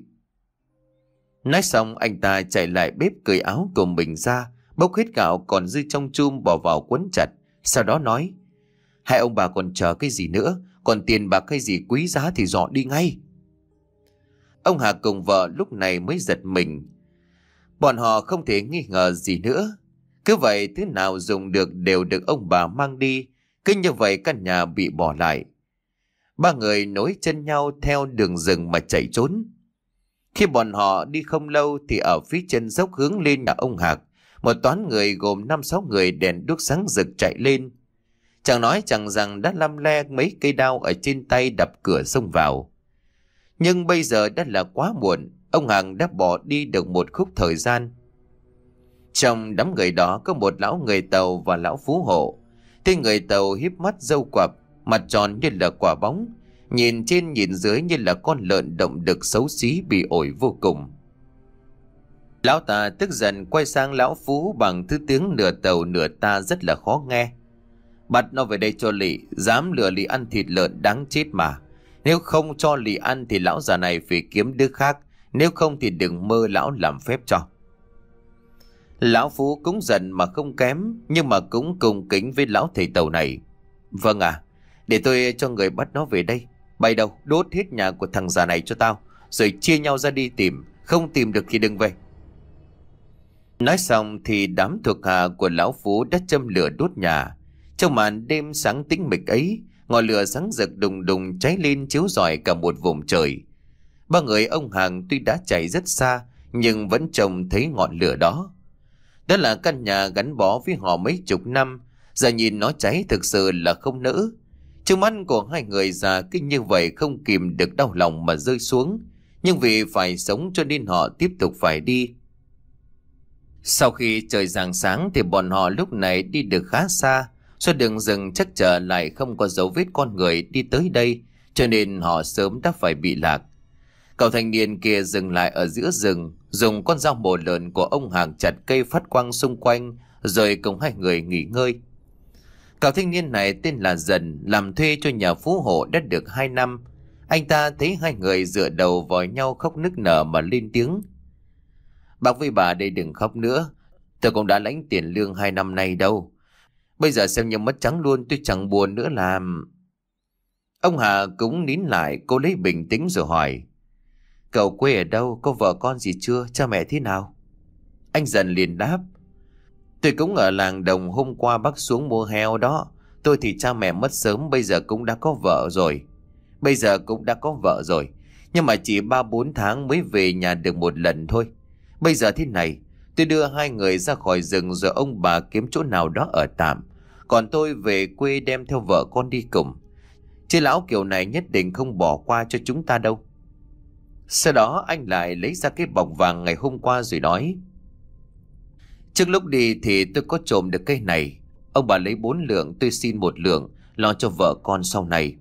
Nói xong, anh ta chạy lại bếp cởi áo của mình ra, bốc hết gạo còn dư trong chum bỏ vào quấn chặt. Sau đó nói: hai ông bà còn chờ cái gì nữa? Còn tiền bạc hay gì quý giá thì dọn đi ngay. Ông Hà cùng vợ lúc này mới giật mình. Bọn họ không thể nghi ngờ gì nữa. Cứ vậy thứ nào dùng được đều được ông bà mang đi. Cứ như vậy căn nhà bị bỏ lại. Ba người nối chân nhau theo đường rừng mà chạy trốn. Khi bọn họ đi không lâu thì ở phía chân dốc hướng lên nhà ông Hạc, một toán người gồm năm sáu người đèn đuốc sáng rực chạy lên. Chẳng nói chẳng rằng đã lăm le mấy cây đao ở trên tay đập cửa xông vào. Nhưng bây giờ đã là quá muộn, ông Hạc đã bỏ đi được một khúc thời gian. Trong đám người đó có một lão người Tàu và lão phú hộ. Tên người Tàu híp mắt râu quặp, mặt tròn như là quả bóng, nhìn trên nhìn dưới như là con lợn động đực xấu xí bị ổi vô cùng. Lão ta tức giận quay sang lão Phú bằng thứ tiếng nửa Tàu nửa ta rất là khó nghe: bắt nó về đây cho lị, dám lừa lị ăn thịt lợn đáng chết mà. Nếu không cho lị ăn thì lão già này phải kiếm đứa khác, nếu không thì đừng mơ lão làm phép cho. Lão Phú cũng giận mà không kém, nhưng mà cũng cùng kính với lão thầy Tàu này: vâng à, để tôi cho người bắt nó về đây. Bay đâu đốt hết nhà của thằng già này cho tao, rồi chia nhau ra đi tìm, không tìm được thì đừng về. Nói xong thì đám thuộc hạ của lão Phú đã châm lửa đốt nhà. Trong màn đêm sáng tĩnh mịch ấy, ngọn lửa sáng rực đùng đùng cháy lên chiếu rọi cả một vùng trời. Ba người ông Hàng tuy đã chạy rất xa nhưng vẫn trông thấy ngọn lửa đó. Đó là căn nhà gắn bó với họ mấy chục năm, giờ nhìn nó cháy thực sự là không nỡ. Trước mắt của hai người già cứ như vậy không kìm được đau lòng mà rơi xuống. Nhưng vì phải sống cho nên họ tiếp tục phải đi. Sau khi trời rạng sáng thì bọn họ lúc này đi được khá xa. Suốt đường rừng chắc trở lại không có dấu vết con người đi tới đây, cho nên họ sớm đã phải bị lạc. Cậu thanh niên kia dừng lại ở giữa rừng, dùng con dao mổ lợn của ông Hàng chặt cây phát quang xung quanh, rồi cùng hai người nghỉ ngơi. Cậu thanh niên này tên là Dần, làm thuê cho nhà phú hộ đã được hai năm. Anh ta thấy hai người dựa đầu vào nhau khóc nức nở mà lên tiếng: bác với bà đây đừng khóc nữa, tôi cũng đã lãnh tiền lương hai năm nay đâu. Bây giờ xem như mất trắng luôn, tôi chẳng buồn nữa làm. Ông Hà cũng nín lại, cô lấy bình tĩnh rồi hỏi: cậu quê ở đâu, có vợ con gì chưa, cha mẹ thế nào? Anh Dần liền đáp: tôi cũng ở làng đồng, hôm qua bác xuống mua heo đó. Tôi thì cha mẹ mất sớm, bây giờ cũng đã có vợ rồi. Bây giờ cũng đã có vợ rồi, nhưng mà chỉ ba bốn tháng mới về nhà được một lần thôi. Bây giờ thế này, tôi đưa hai người ra khỏi rừng rồi ông bà kiếm chỗ nào đó ở tạm, còn tôi về quê đem theo vợ con đi cùng. Chứ lão kiểu này nhất định không bỏ qua cho chúng ta đâu. Sau đó anh lại lấy ra cái bọc vàng ngày hôm qua rồi nói: trước lúc đi thì tôi có trộm được cây này. Ông bà lấy bốn lượng, tôi xin một lượng, lo cho vợ con sau này.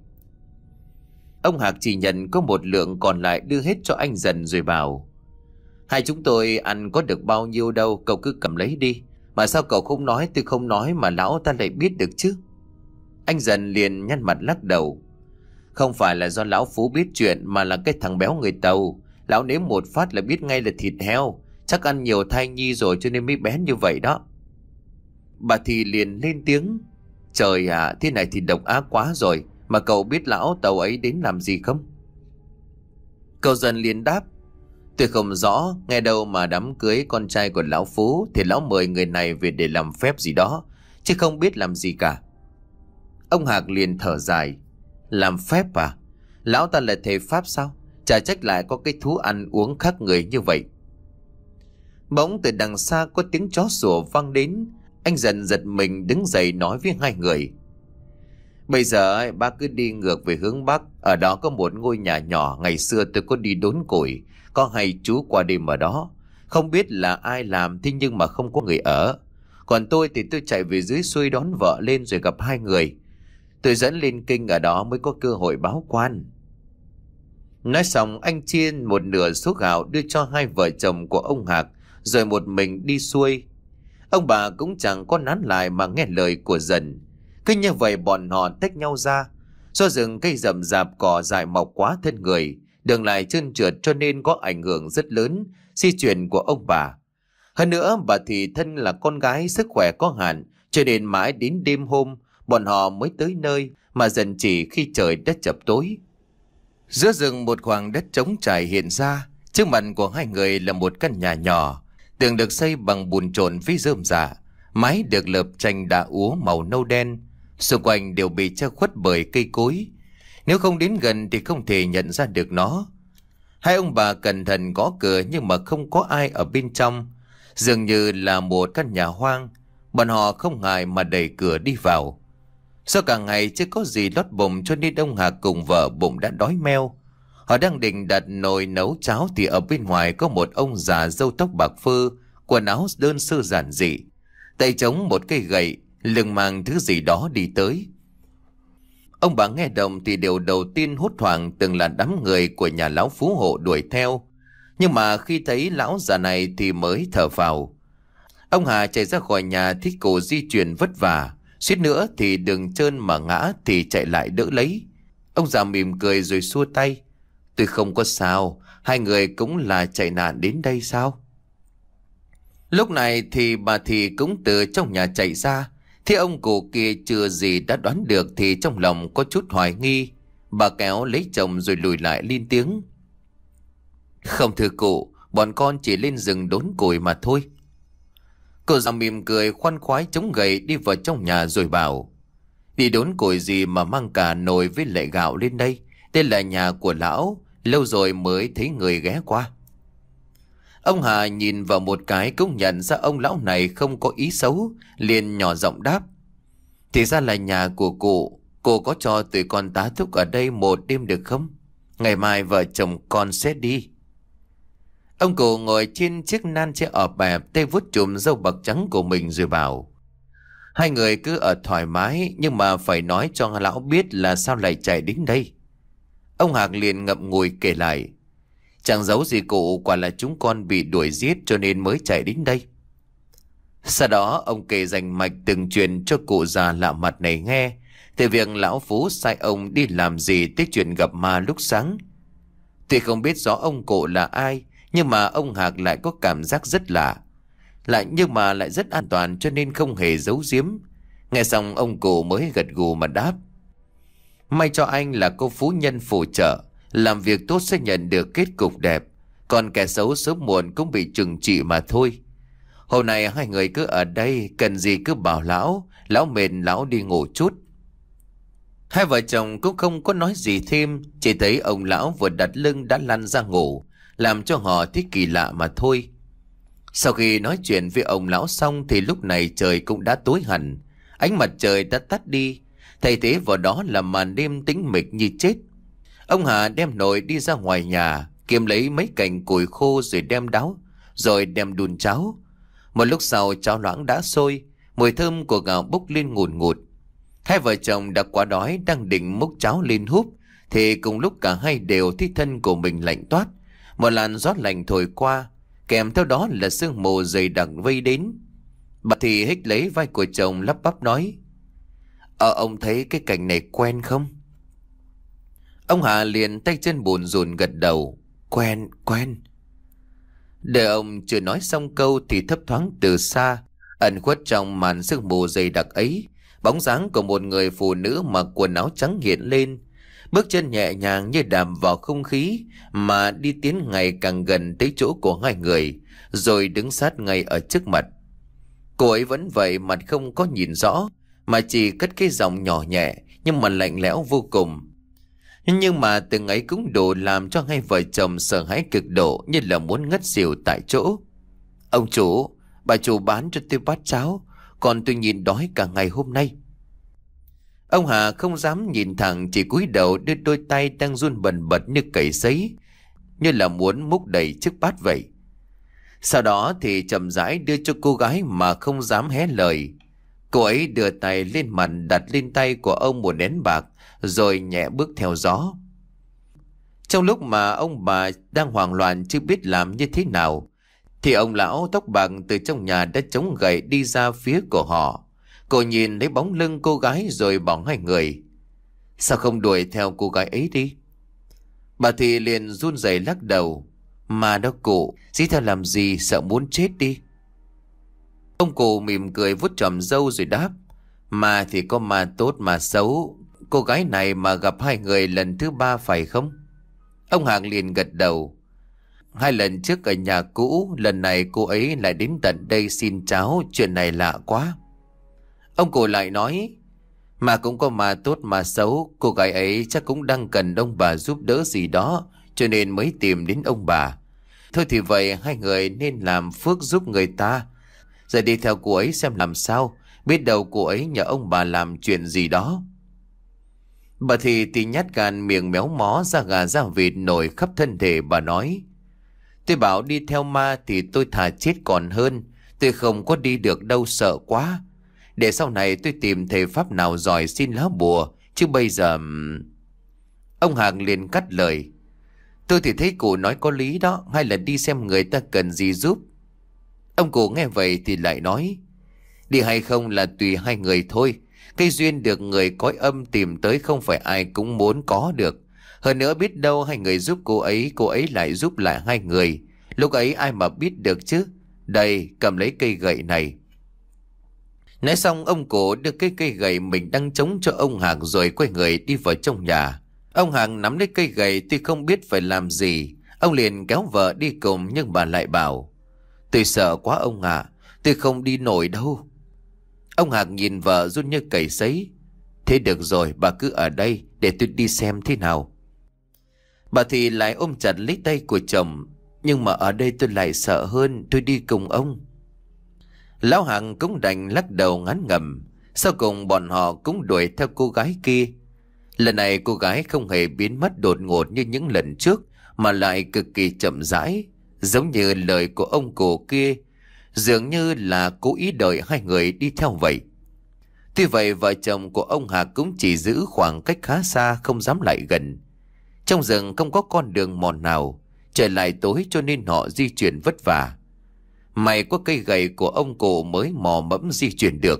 Ông Hạc chỉ nhận có một lượng, còn lại đưa hết cho anh Dần rồi bảo: hai chúng tôi ăn có được bao nhiêu đâu, cậu cứ cầm lấy đi. Mà sao cậu không nói tôi không nói mà lão ta lại biết được chứ? Anh Dần liền nhăn mặt lắc đầu: không phải là do lão Phú biết chuyện, mà là cái thằng béo người Tàu. Lão nếm một phát là biết ngay là thịt heo, chắc ăn nhiều thai nhi rồi cho nên mới bén như vậy đó. Bà thì liền lên tiếng: trời ạ, thế này thì độc ác quá rồi. Mà cậu biết lão Tàu ấy đến làm gì không? Cậu Dần liền đáp: tôi không rõ, nghe đâu mà đám cưới con trai của lão Phú thì lão mời người này về để làm phép gì đó, chứ không biết làm gì cả. Ông Hạc liền thở dài: làm phép à? Lão ta là thầy pháp sao? Chả trách lại có cái thú ăn uống khác người như vậy. Bỗng từ đằng xa có tiếng chó sủa vang đến. Anh dần giật mình đứng dậy nói với hai người: Bây giờ ấy, bác cứ đi ngược về hướng bắc. Ở đó có một ngôi nhà nhỏ, ngày xưa tôi có đi đốn củi, có hay chú qua đêm ở đó. Không biết là ai làm, thế nhưng mà không có người ở. Còn tôi thì tôi chạy về dưới xuôi đón vợ lên rồi gặp hai người. Tôi dẫn lên kinh, ở đó mới có cơ hội báo quan. Nói xong anh chiên một nửa số gạo đưa cho hai vợ chồng của ông Hạc, rồi một mình đi xuôi. Ông bà cũng chẳng có nán lại mà nghe lời của dần. Cứ như vậy bọn họ tách nhau ra. Do rừng cây rậm rạp cỏ dại mọc quá thân người, đường lại trơn trượt cho nên có ảnh hưởng rất lớn di chuyển của ông bà. Hơn nữa bà thì thân là con gái, sức khỏe có hạn, cho nên mãi đến đêm hôm bọn họ mới tới nơi, mà dần chỉ khi trời đất chập tối. Giữa rừng một khoảng đất trống trải hiện ra. Trước mặt của hai người là một căn nhà nhỏ, tường được xây bằng bùn trộn với rơm rạ, mái được lợp tranh đá úa màu nâu đen, xung quanh đều bị che khuất bởi cây cối. Nếu không đến gần thì không thể nhận ra được nó. Hai ông bà cẩn thận gõ cửa nhưng mà không có ai ở bên trong, dường như là một căn nhà hoang. Bọn họ không ngại mà đẩy cửa đi vào. Do cả ngày chưa có gì lót bụng cho nên ông Hạc cùng vợ bụng đã đói meo. Họ đang định đặt nồi nấu cháo thì ở bên ngoài có một ông già râu tóc bạc phơ, quần áo đơn sơ giản dị, tay chống một cây gậy, lưng mang thứ gì đó đi tới. Ông bà nghe động thì đều đầu tiên hốt hoảng, từng là đám người của nhà lão phú hộ đuổi theo. Nhưng mà khi thấy lão già này thì mới thở phào. Ông Hà chạy ra khỏi nhà thích cổ di chuyển vất vả, suýt nữa thì đường trơn mà ngã thì chạy lại đỡ lấy. Ông già mỉm cười rồi xua tay: Tôi không có sao, hai người cũng là chạy nạn đến đây sao? Lúc này thì bà thì cũng từ trong nhà chạy ra. Thế ông cụ kia chưa gì đã đoán được thì trong lòng có chút hoài nghi. Bà kéo lấy chồng rồi lùi lại lên tiếng: Không thưa cụ, bọn con chỉ lên rừng đốn củi mà thôi. Cô già mỉm cười khoan khoái chống gậy đi vào trong nhà rồi bảo: Đi đốn củi gì mà mang cả nồi với lại gạo lên đây? Đây là nhà của lão, lâu rồi mới thấy người ghé qua. Ông Hà nhìn vào một cái cũng nhận ra ông lão này không có ý xấu, liền nhỏ giọng đáp: Thì ra là nhà của cụ, cụ có cho tụi con tá túc ở đây một đêm được không? Ngày mai vợ chồng con sẽ đi. Ông cụ ngồi trên chiếc nan tre ọp ẹp, tay vuốt chùm râu bạc trắng của mình rồi bảo: Hai người cứ ở thoải mái, nhưng mà phải nói cho lão biết là sao lại chạy đến đây. Ông Hạc liền ngậm ngùi kể lại: Chẳng giấu gì cụ, quả là chúng con bị đuổi giết cho nên mới chạy đến đây. Sau đó ông kể rành mạch từng chuyện cho cụ già lạ mặt này nghe, từ việc lão Phú sai ông đi làm gì tới chuyện gặp ma lúc sáng. Tuy không biết rõ ông cụ là ai, nhưng mà ông Hạc lại có cảm giác rất lạ, lại nhưng mà lại rất an toàn cho nên không hề giấu giếm. Nghe xong ông cụ mới gật gù mà đáp: May cho anh là có phú nhân phù trợ, làm việc tốt sẽ nhận được kết cục đẹp, còn kẻ xấu sớm muộn cũng bị trừng trị mà thôi. Hôm nay hai người cứ ở đây, cần gì cứ bảo lão, lão mệt lão đi ngủ chút. Hai vợ chồng cũng không có nói gì thêm, chỉ thấy ông lão vừa đặt lưng đã lăn ra ngủ, làm cho họ thấy kỳ lạ mà thôi. Sau khi nói chuyện với ông lão xong thì lúc này trời cũng đã tối hẳn, ánh mặt trời đã tắt đi, thay thế vào đó là màn đêm tĩnh mịch như chết. Ông Hà đem nồi đi ra ngoài nhà, kiếm lấy mấy cành củi khô rồi đem đáo, rồi đem đun cháo. Một lúc sau cháo loãng đã sôi, mùi thơm của gạo bốc lên ngùn ngụt. Hai vợ chồng đã quá đói, đang định múc cháo lên húp thì cùng lúc cả hai đều thấy thân của mình lạnh toát. Một làn gió lạnh thổi qua, kèm theo đó là sương mù dày đặc vây đến. Bà thì hít lấy vai của chồng lắp bắp nói: Ờ ông thấy cái cảnh này quen không? Ông Hà liền tay chân bùn rùn gật đầu: Quen, quen. Để ông chưa nói xong câu thì thấp thoáng từ xa, ẩn khuất trong màn sương mù dày đặc ấy, bóng dáng của một người phụ nữ mặc quần áo trắng hiện lên, bước chân nhẹ nhàng như đạp vào không khí mà đi tiến ngày càng gần tới chỗ của hai người, rồi đứng sát ngay ở trước mặt. Cô ấy vẫn vậy, mặt không có nhìn rõ, mà chỉ cất cái giọng nhỏ nhẹ nhưng mà lạnh lẽo vô cùng. Nhưng mà từng ấy cũng đủ làm cho hai vợ chồng sợ hãi cực độ, như là muốn ngất xỉu tại chỗ. Ông chủ, bà chủ bán cho tôi bát cháo, còn tôi nhìn đói cả ngày hôm nay. Ông Hà không dám nhìn thẳng, chỉ cúi đầu đưa đôi tay đang run bần bật như cầy sấy, như là muốn múc đầy chiếc bát vậy. Sau đó thì chậm rãi đưa cho cô gái mà không dám hé lời. Cô ấy đưa tay lên mặt đặt lên tay của ông một nén bạc, rồi nhẹ bước theo gió. Trong lúc mà ông bà đang hoảng loạn chưa biết làm như thế nào, thì ông lão tóc bạc từ trong nhà đã chống gậy đi ra phía của họ. Cô nhìn thấy bóng lưng cô gái rồi bảo hai người: sao không đuổi theo cô gái ấy đi? Bà thì liền run rẩy lắc đầu: mà đó cụ, dí theo làm gì, sợ muốn chết đi. Ông cụ mỉm cười vuốt tròm râu rồi đáp: mà thì có mà tốt mà xấu, cô gái này mà gặp hai người lần thứ ba phải không? Ông Hạng liền gật đầu: hai lần trước ở nhà cũ, lần này cô ấy lại đến tận đây xin cháo, chuyện này lạ quá. Ông cụ lại nói: mà cũng có mà tốt mà xấu, cô gái ấy chắc cũng đang cần ông bà giúp đỡ gì đó, cho nên mới tìm đến ông bà. Thôi thì vậy, hai người nên làm phước giúp người ta. Giờ đi theo cô ấy xem làm sao, biết đâu cô ấy nhờ ông bà làm chuyện gì đó. Bà thì thì nhát gan miệng méo mó, da gà da vịt nổi khắp thân thể. Bà nói: tôi bảo đi theo ma thì tôi thà chết còn hơn. Tôi không có đi được đâu, sợ quá. Để sau này tôi tìm thầy pháp nào giỏi xin lá bùa, chứ bây giờ... Ông Hạng liền cắt lời: tôi thì thấy cụ nói có lý đó, hay là đi xem người ta cần gì giúp. Ông cụ nghe vậy thì lại nói: đi hay không là tùy hai người thôi. Cây duyên được người cõi âm tìm tới không phải ai cũng muốn có được. Hơn nữa biết đâu hai người giúp cô ấy, cô ấy lại giúp lại hai người. Lúc ấy ai mà biết được chứ. Đây, cầm lấy cây gậy này. Nói xong ông cụ đưa cái cây gậy mình đang chống cho ông Hạng rồi quay người đi vào trong nhà. Ông Hạng nắm lấy cây gậy tuy không biết phải làm gì. Ông liền kéo vợ đi cùng, nhưng bà lại bảo: tôi sợ quá ông ạ, à, tôi không đi nổi đâu. Ông Hạng nhìn vợ run như cầy sấy: thế được rồi, bà cứ ở đây để tôi đi xem thế nào. Bà thì lại ôm chặt lấy tay của chồng: nhưng mà ở đây tôi lại sợ hơn, tôi đi cùng ông. Lão Hạng cũng đành lắc đầu ngán ngẩm. Sau cùng bọn họ cũng đuổi theo cô gái kia. Lần này cô gái không hề biến mất đột ngột như những lần trước, mà lại cực kỳ chậm rãi, giống như lời của ông cụ kia, dường như là cố ý đợi hai người đi theo vậy. Tuy vậy vợ chồng của ông Hà cũng chỉ giữ khoảng cách khá xa, không dám lại gần. Trong rừng không có con đường mòn nào, trời lại tối cho nên họ di chuyển vất vả. May có cây gậy của ông cụ mới mò mẫm di chuyển được.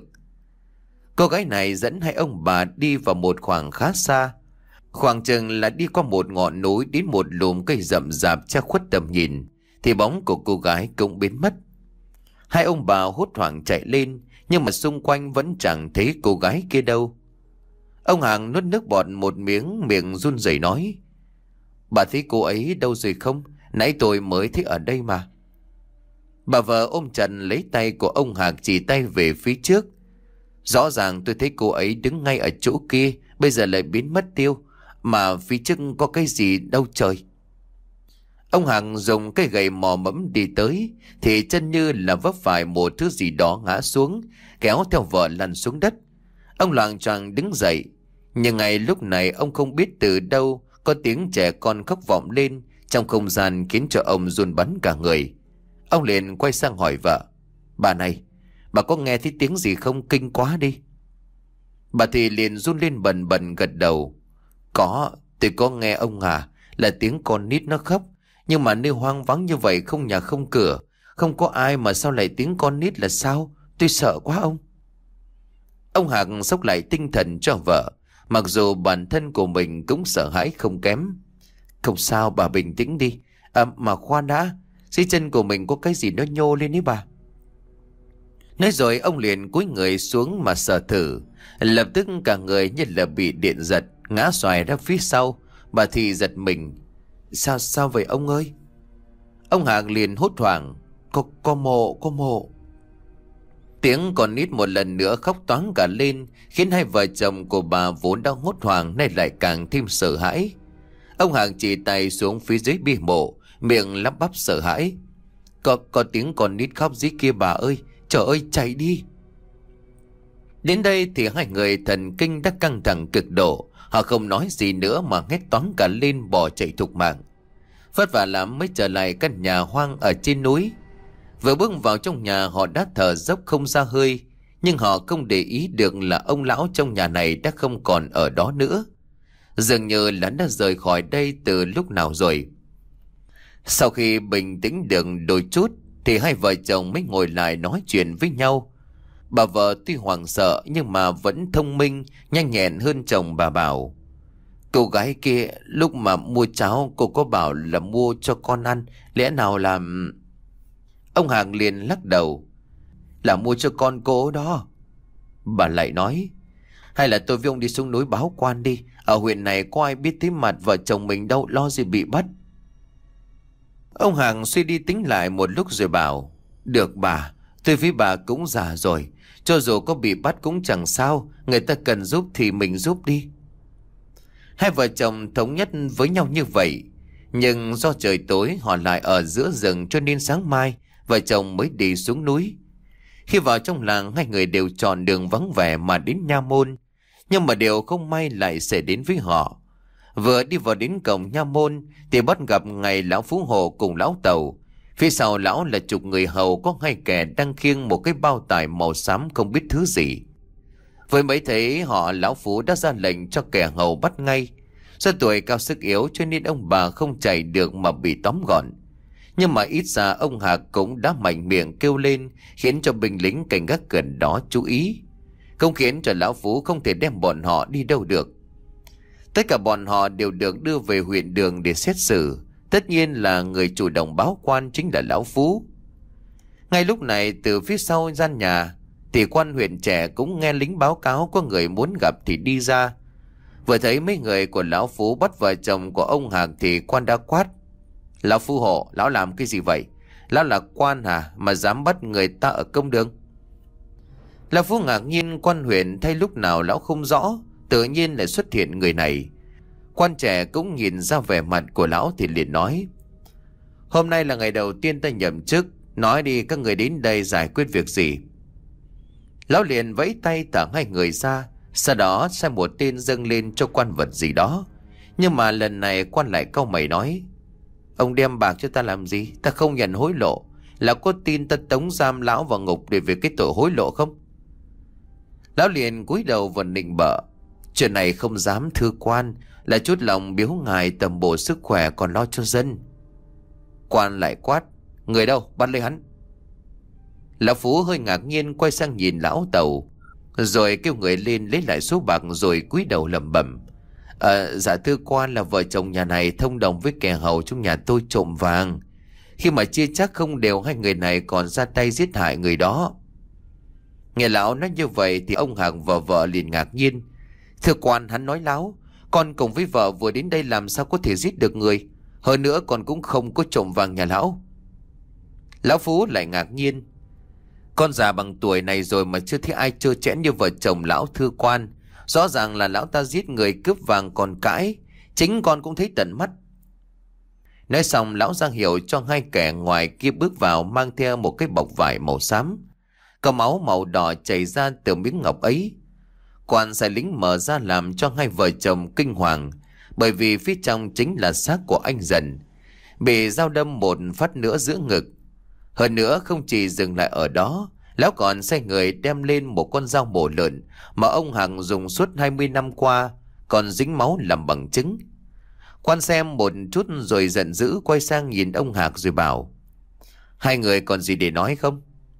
Cô gái này dẫn hai ông bà đi vào một khoảng khá xa, khoảng chừng là đi qua một ngọn núi đến một lùm cây rậm rạp che khuất tầm nhìn, thì bóng của cô gái cũng biến mất. Hai ông bà hốt hoảng chạy lên, nhưng mà xung quanh vẫn chẳng thấy cô gái kia đâu. Ông Hạng nuốt nước bọt một miếng, miệng run rẩy nói: bà thấy cô ấy đâu rồi không? Nãy tôi mới thấy ở đây mà. Bà vợ ôm chặt lấy tay của ông Hạng, chỉ tay về phía trước: rõ ràng tôi thấy cô ấy đứng ngay ở chỗ kia, bây giờ lại biến mất tiêu. Mà phía trước có cái gì đâu trời. Ông Hạng dùng cây gậy mò mẫm đi tới, thì chân như là vấp phải một thứ gì đó ngã xuống, kéo theo vợ lăn xuống đất. Ông loạng choạng đứng dậy, nhưng ngay lúc này ông không biết từ đâu có tiếng trẻ con khóc vọng lên trong không gian, khiến cho ông run bắn cả người. Ông liền quay sang hỏi vợ: bà này, bà có nghe thấy tiếng gì không? Kinh quá đi. Bà thì liền run lên bần bần gật đầu: có, tôi có nghe ông à, là tiếng con nít nó khóc. Nhưng mà nơi hoang vắng như vậy, không nhà không cửa, không có ai, mà sao lại tiếng con nít là sao? Tôi sợ quá ông. Ông Hạng xốc lại tinh thần cho vợ, mặc dù bản thân của mình cũng sợ hãi không kém. Không sao, bà bình tĩnh đi. À mà khoan đã, dưới chân của mình có cái gì nó nhô lên ấy bà. Nói rồi ông liền cúi người xuống mà sờ thử. Lập tức cả người như là bị điện giật, ngã xoài ra phía sau. Bà thì giật mình: Sao sao vậy ông ơi? Ông Hạng liền hốt hoảng: Có, có mộ, có mộ. Tiếng con nít một lần nữa khóc toáng cả lên, khiến hai vợ chồng của bà vốn đang hốt hoảng nay lại càng thêm sợ hãi. Ông Hạng chỉ tay xuống phía dưới bia mộ, miệng lắp bắp sợ hãi: có, có tiếng con nít khóc dưới kia bà ơi. Trời ơi chạy đi. Đến đây thì hai người thần kinh đã căng thẳng cực độ. Họ không nói gì nữa mà hét toáng cả lên bỏ chạy thục mạng. Vất vả lắm mới trở lại căn nhà hoang ở trên núi. Vừa bước vào trong nhà họ đã thở dốc không ra hơi. Nhưng họ không để ý được là ông lão trong nhà này đã không còn ở đó nữa. Dường như là đã rời khỏi đây từ lúc nào rồi. Sau khi bình tĩnh được đôi chút thì hai vợ chồng mới ngồi lại nói chuyện với nhau. Bà vợ tuy hoảng sợ nhưng mà vẫn thông minh, nhanh nhẹn hơn chồng. Bà bảo: Cô gái kia lúc mà mua cháo cô có bảo là mua cho con ăn, lẽ nào làm... Ông Hàng liền lắc đầu: Là mua cho con cô đó. Bà lại nói: Hay là tôi với ông đi xuống núi báo quan đi. Ở huyện này có ai biết thấy mặt vợ chồng mình đâu, lo gì bị bắt. Ông Hàng suy đi tính lại một lúc rồi bảo: Được bà, tôi với bà cũng già rồi, cho dù có bị bắt cũng chẳng sao. Người ta cần giúp thì mình giúp đi. Hai vợ chồng thống nhất với nhau như vậy. Nhưng do trời tối họ lại ở giữa rừng, cho nên sáng mai vợ chồng mới đi xuống núi. Khi vào trong làng, hai người đều chọn đường vắng vẻ mà đến nha môn. Nhưng mà điều không may lại xảy đến với họ. Vừa đi vào đến cổng nha môn thì bắt gặp ngày lão Phú Hộ cùng lão Tàu. Phía sau lão là chục người hầu, có hai kẻ đang khiêng một cái bao tải màu xám không biết thứ gì. Với mấy thấy họ, lão Phú đã ra lệnh cho kẻ hầu bắt ngay. Do tuổi cao sức yếu cho nên ông bà không chạy được mà bị tóm gọn. Nhưng mà ít ra ông Hạc cũng đã mạnh miệng kêu lên, khiến cho binh lính cảnh gác gần đó chú ý, không khiến cho lão Phú không thể đem bọn họ đi đâu được. Tất cả bọn họ đều được đưa về huyện Đường để xét xử. Tất nhiên là người chủ động báo quan chính là lão Phú. Ngay lúc này từ phía sau gian nhà thì quan huyện trẻ cũng nghe lính báo cáo có người muốn gặp thì đi ra. Vừa thấy mấy người của lão Phú bắt vợ chồng của ông Hạc thì quan đã quát: Lão Phú Hộ, lão làm cái gì vậy? Lão là quan hả mà dám bắt người ta ở công đường? Lão Phú ngạc nhiên, quan huyện thay lúc nào lão không rõ, tự nhiên lại xuất hiện người này. Quan trẻ cũng nhìn ra vẻ mặt của lão thì liền nói: Hôm nay là ngày đầu tiên ta nhậm chức, nói đi các người đến đây giải quyết việc gì? Lão liền vẫy tay thả hai người ra, sau đó sai một tên dâng lên cho quan vật gì đó. Nhưng mà lần này quan lại cau mày nói: Ông đem bạc cho ta làm gì? Ta không nhận hối lộ. Là có tin ta tống giam lão vào ngục để về cái tội hối lộ không? Lão liền cúi đầu và nịnh bợ: Chuyện này không dám thưa quan, là chút lòng biếu ngài tầm bổ sức khỏe còn lo cho dân. Quan lại quát: Người đâu, bắt lấy hắn. Lão Phú hơi ngạc nhiên quay sang nhìn lão Tàu, rồi kêu người lên lấy lại số bạc rồi cúi đầu lẩm bẩm: À, dạ thưa quan, là vợ chồng nhà này thông đồng với kẻ hầu trong nhà tôi trộm vàng. Khi mà chia chắc không đều, hai người này còn ra tay giết hại người đó. Nghe lão nói như vậy thì ông Hạc và vợ liền ngạc nhiên: Thưa quan, hắn nói láo. Con cùng với vợ vừa đến đây làm sao có thể giết được người? Hơn nữa con cũng không có trộm vàng nhà lão. Lão Phú lại ngạc nhiên: Con già bằng tuổi này rồi mà chưa thấy ai trơ trẽn như vợ chồng lão thưa quan. Rõ ràng là lão ta giết người cướp vàng còn cãi, chính con cũng thấy tận mắt. Nói xong lão ra hiệu cho hai kẻ ngoài kia bước vào, mang theo một cái bọc vải màu xám. Có máu màu đỏ chảy ra từ miếng ngọc ấy. Quan sai lính mở ra làm cho hai vợ chồng kinh hoàng, bởi vì phía trong chính là xác của anh Dần, bị dao đâm một phát nữa giữa ngực. Hơn nữa không chỉ dừng lại ở đó, lão còn sai người đem lên một con dao mổ lợn mà ông Hằng dùng suốt hai mươi năm qua, còn dính máu làm bằng chứng. Quan xem một chút rồi giận dữ quay sang nhìn ông Hạc rồi bảo: Hai người còn gì để nói không?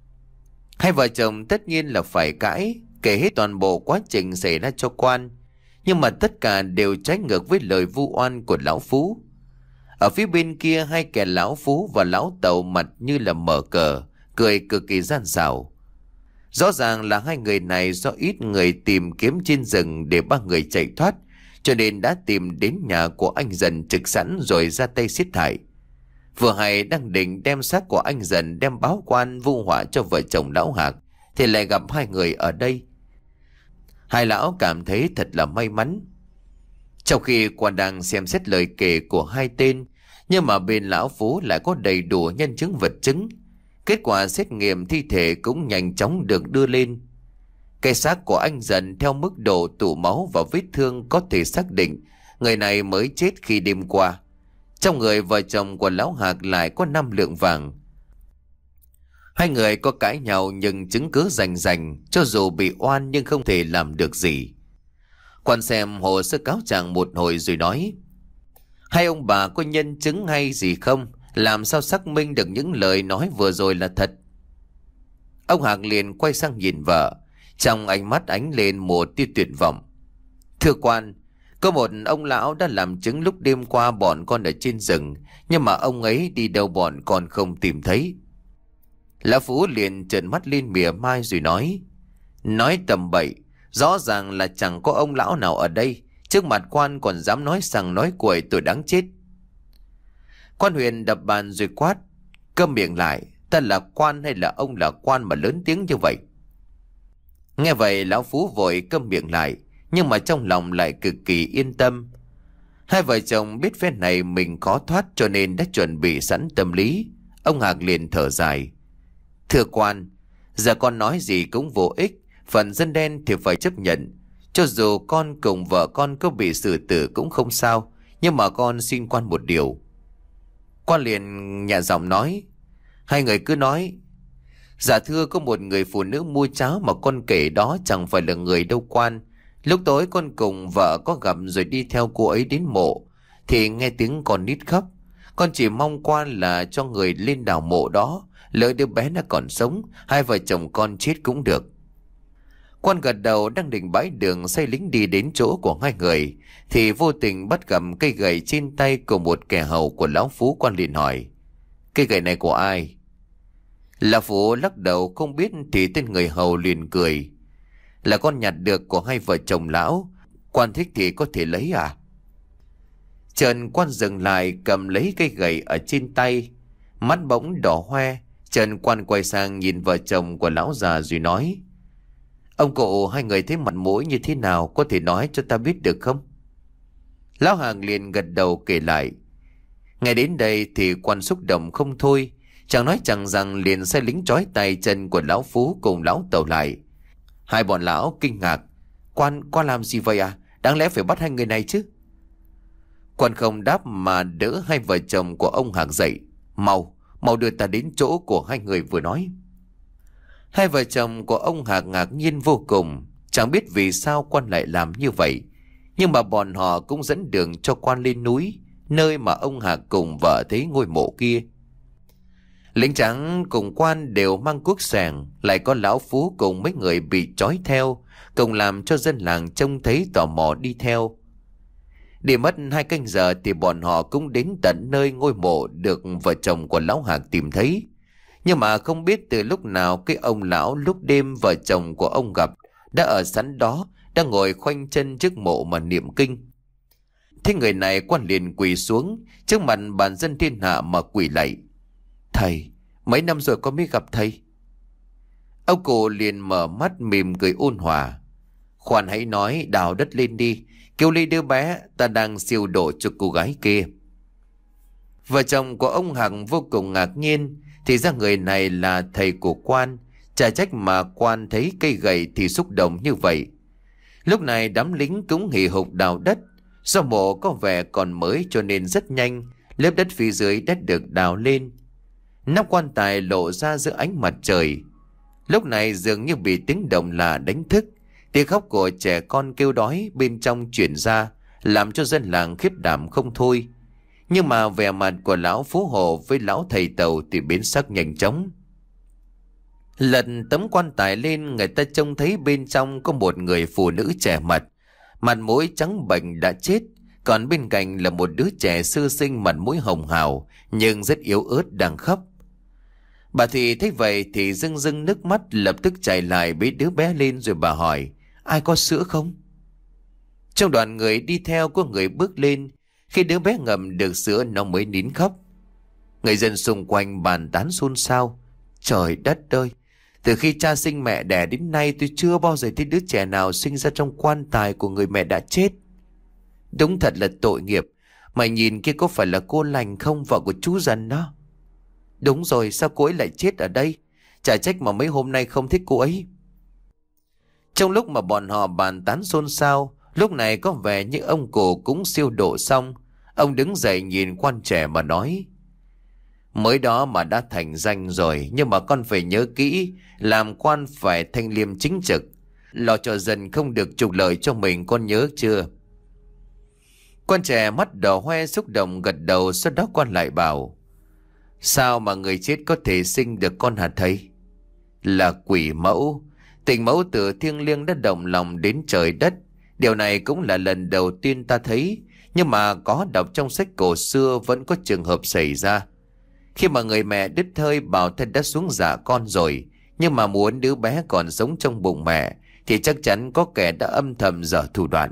Hai vợ chồng tất nhiên là phải cãi, kể hết toàn bộ quá trình xảy ra cho quan. Nhưng mà tất cả đều trái ngược với lời vu oan của lão Phú. Ở phía bên kia, hai kẻ lão Phú và lão Tàu mặt như là mở cờ, cười cực kỳ gian xảo. Rõ ràng là hai người này do ít người tìm kiếm trên rừng để ba người chạy thoát, cho nên đã tìm đến nhà của anh Dần trực sẵn rồi ra tay giết hại. Vừa hay đang định đem xác của anh Dần đem báo quan vu họa cho vợ chồng lão Hạc thì lại gặp hai người ở đây. Hai lão cảm thấy thật là may mắn. Trong khi quan đang xem xét lời kể của hai tên, Nhưng mà bên lão Phú lại có đầy đủ nhân chứng vật chứng. Kết quả xét nghiệm thi thể cũng nhanh chóng được đưa lên. Cái xác của anh Dần theo mức độ tụ máu và vết thương có thể xác định người này mới chết khi đêm qua. Trong người vợ chồng của lão Hạc lại có năm lượng vàng. Hai người có cãi nhau nhưng chứng cứ rành rành, cho dù bị oan nhưng không thể làm được gì. Quan xem hồ sơ cáo trạng một hồi rồi nói: hai ông bà có nhân chứng hay gì không? Làm sao xác minh được những lời nói vừa rồi là thật? Ông Hạc liền quay sang nhìn vợ, trong ánh mắt ánh lên một tia tuyệt vọng. Thưa quan, có một ông lão đã làm chứng lúc đêm qua bọn con ở trên rừng, nhưng mà ông ấy đi đâu bọn con không tìm thấy. Lão Phú liền trợn mắt lên mỉa mai rồi nói: nói tầm bậy, rõ ràng là chẳng có ông lão nào ở đây, trước mặt quan còn dám nói sằng nói cuội, tôi đáng chết. Quan Huyền đập bàn rồi quát: câm miệng lại, ta là quan hay là ông là quan mà lớn tiếng như vậy? Nghe vậy lão Phú vội câm miệng lại, nhưng mà trong lòng lại cực kỳ yên tâm. Hai vợ chồng biết phen này mình khó thoát cho nên đã chuẩn bị sẵn tâm lý. Ông Hạc liền thở dài: thưa quan, giờ con nói gì cũng vô ích, phần dân đen thì phải chấp nhận. Cho dù con cùng vợ con có bị xử tử cũng không sao, nhưng mà con xin quan một điều. Quan liền nhẹ giọng nói: hai người cứ nói. Dạ thưa, có một người phụ nữ mua cháo mà con kể đó chẳng phải là người đâu quan. Lúc tối con cùng vợ có gặp rồi đi theo cô ấy đến mộ, thì nghe tiếng con nít khóc. Con chỉ mong quan là cho người lên đào mộ đó, lỡ đứa bé nó còn sống, hai vợ chồng con chết cũng được. Quan gật đầu, đang định bãi đường xây lính đi đến chỗ của hai người thì vô tình bắt gặp cây gậy trên tay của một kẻ hầu của lão Phú. Quan liền hỏi: cây gậy này của ai? Lão Phú lắc đầu không biết, thì tên người hầu liền cười: là con nhặt được của hai vợ chồng lão, quan thích thì có thể lấy à? Trần quan dừng lại cầm lấy cây gậy ở trên tay, mắt bỗng đỏ hoe. Trần quan quay sang nhìn vợ chồng của lão già rồi nói: ông cụ, hai người thấy mặt mũi như thế nào, có thể nói cho ta biết được không? Lão Hàng liền gật đầu kể lại. Nghe đến đây thì quan xúc động không thôi, chẳng nói chẳng rằng liền sai lính trói tay chân của lão Phú cùng lão Tẩu lại. Hai bọn lão kinh ngạc: Quan, quan làm gì vậy à? Đáng lẽ phải bắt hai người này chứ. Quan không đáp mà đỡ hai vợ chồng của ông Hạc dậy: Mau, mau đưa ta đến chỗ của hai người vừa nói. Hai vợ chồng của ông Hạc ngạc nhiên vô cùng, chẳng biết vì sao quan lại làm như vậy. Nhưng mà bọn họ cũng dẫn đường cho quan lên núi, nơi mà ông Hạc cùng vợ thấy ngôi mộ kia. Lính trắng cùng quan đều mang cuốc sẻng, lại có lão Phú cùng mấy người bị trói theo, cùng làm cho dân làng trông thấy tò mò đi theo. Đi mất hai canh giờ thì bọn họ cũng đến tận nơi ngôi mộ được vợ chồng của lão Hạc tìm thấy. Nhưng mà không biết từ lúc nào cái ông lão lúc đêm vợ chồng của ông gặp đã ở sẵn đó, đang ngồi khoanh chân trước mộ mà niệm kinh. Thế người này quan liền quỳ xuống trước mặt bàn dân thiên hạ mà quỳ lạy: Thầy, mấy năm rồi con mới gặp thầy. Ông cụ liền mở mắt mỉm cười ôn hòa: Khoan hãy nói, đào đất lên đi, kêu lấy đứa bé, ta đang siêu độ cho cô gái kia. Vợ chồng của ông Hằng vô cùng ngạc nhiên, thì ra người này là thầy của quan. Chả trách mà quan thấy cây gậy thì xúc động như vậy. Lúc này đám lính cũng hì hục đào đất. Do mộ có vẻ còn mới cho nên rất nhanh, lớp đất phía dưới đất được đào lên. Nắp quan tài lộ ra giữa ánh mặt trời. Lúc này dường như bị tiếng động lạ đánh thức. Tiếng khóc của trẻ con kêu đói bên trong truyền ra, làm cho dân làng khiếp đảm không thôi. Nhưng mà vẻ mặt của lão Phú Hộ với lão thầy Tàu thì biến sắc nhanh chóng. Lật tấm quan tài lên, người ta trông thấy bên trong có một người phụ nữ trẻ mặt, mặt mũi trắng bệch đã chết. Còn bên cạnh là một đứa trẻ sơ sinh mặt mũi hồng hào nhưng rất yếu ớt đang khóc. Bà Thị thấy vậy thì rưng rưng nước mắt, lập tức chạy lại bế đứa bé lên rồi bà hỏi: Ai có sữa không? Trong đoàn người đi theo có người bước lên. Khi đứa bé ngậm được sữa nó mới nín khóc. Người dân xung quanh bàn tán xôn xao: Trời đất ơi, từ khi cha sinh mẹ đẻ đến nay tôi chưa bao giờ thấy đứa trẻ nào sinh ra trong quan tài của người mẹ đã chết. Đúng thật là tội nghiệp. Mày nhìn kia có phải là cô Lành không, vợ của chú Dần đó? Đúng rồi, sao cô ấy lại chết ở đây? Chả trách mà mấy hôm nay không thích cô ấy. Trong lúc mà bọn họ bàn tán xôn xao, lúc này có vẻ như ông cụ cũng siêu độ xong. Ông đứng dậy nhìn quan trẻ mà nói: Mới đó mà đã thành danh rồi, nhưng mà con phải nhớ kỹ, làm quan phải thanh liêm chính trực, lo cho dân không được trục lợi cho mình, con nhớ chưa? Quan trẻ mắt đỏ hoe xúc động gật đầu, sau đó quan lại bảo: Sao mà người chết có thể sinh được con hả thầy? Là quỷ mẫu. Tình mẫu tử thiêng liêng đã động lòng đến trời đất. Điều này cũng là lần đầu tiên ta thấy, nhưng mà có đọc trong sách cổ xưa vẫn có trường hợp xảy ra. Khi mà người mẹ đứt hơi, bảo thân đã xuống dạ con rồi, nhưng mà muốn đứa bé còn sống trong bụng mẹ thì chắc chắn có kẻ đã âm thầm dở thủ đoạn.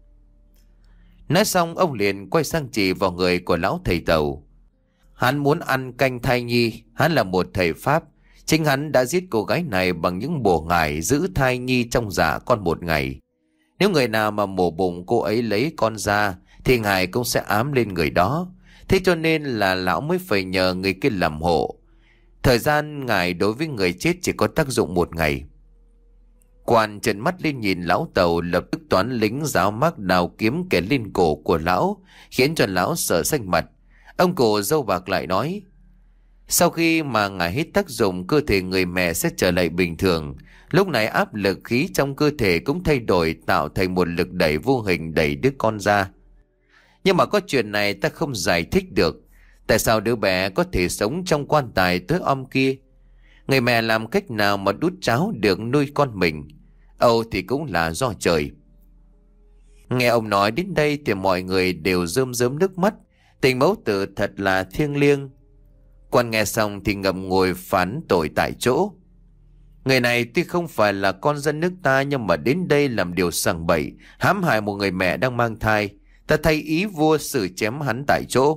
Nói xong ông liền quay sang chỉ vào người của lão thầy Tàu. Hắn muốn ăn canh thai nhi. Hắn là một thầy Pháp. Chính hắn đã giết cô gái này bằng những bùa ngải giữ thai nhi trong dạ con một ngày. Nếu người nào mà mổ bụng cô ấy lấy con ra thì ngài cũng sẽ ám lên người đó. Thế cho nên là lão mới phải nhờ người kia làm hộ. Thời gian ngài đối với người chết chỉ có tác dụng một ngày. Quan trợn mắt lên nhìn lão Tàu, lập tức toán lính giáo mác đào kiếm kẻ lên cổ của lão, khiến cho lão sợ xanh mặt. Ông cụ dâu bạc lại nói: Sau khi mà ngài hết tác dụng, cơ thể người mẹ sẽ trở lại bình thường. Lúc này áp lực khí trong cơ thể cũng thay đổi, tạo thành một lực đẩy vô hình đẩy đứa con ra. Nhưng mà có chuyện này ta không giải thích được. Tại sao đứa bé có thể sống trong quan tài tối om kia? Người mẹ làm cách nào mà đút cháo được nuôi con mình? Âu thì cũng là do trời. Nghe ông nói đến đây thì mọi người đều rơm rớm nước mắt. Tình mẫu tử thật là thiêng liêng. Quan nghe xong thì ngậm ngùi phán tội tại chỗ. Người này tuy không phải là con dân nước ta, nhưng mà đến đây làm điều sằng bậy, hãm hại một người mẹ đang mang thai. Ta thay ý vua xử chém hắn tại chỗ.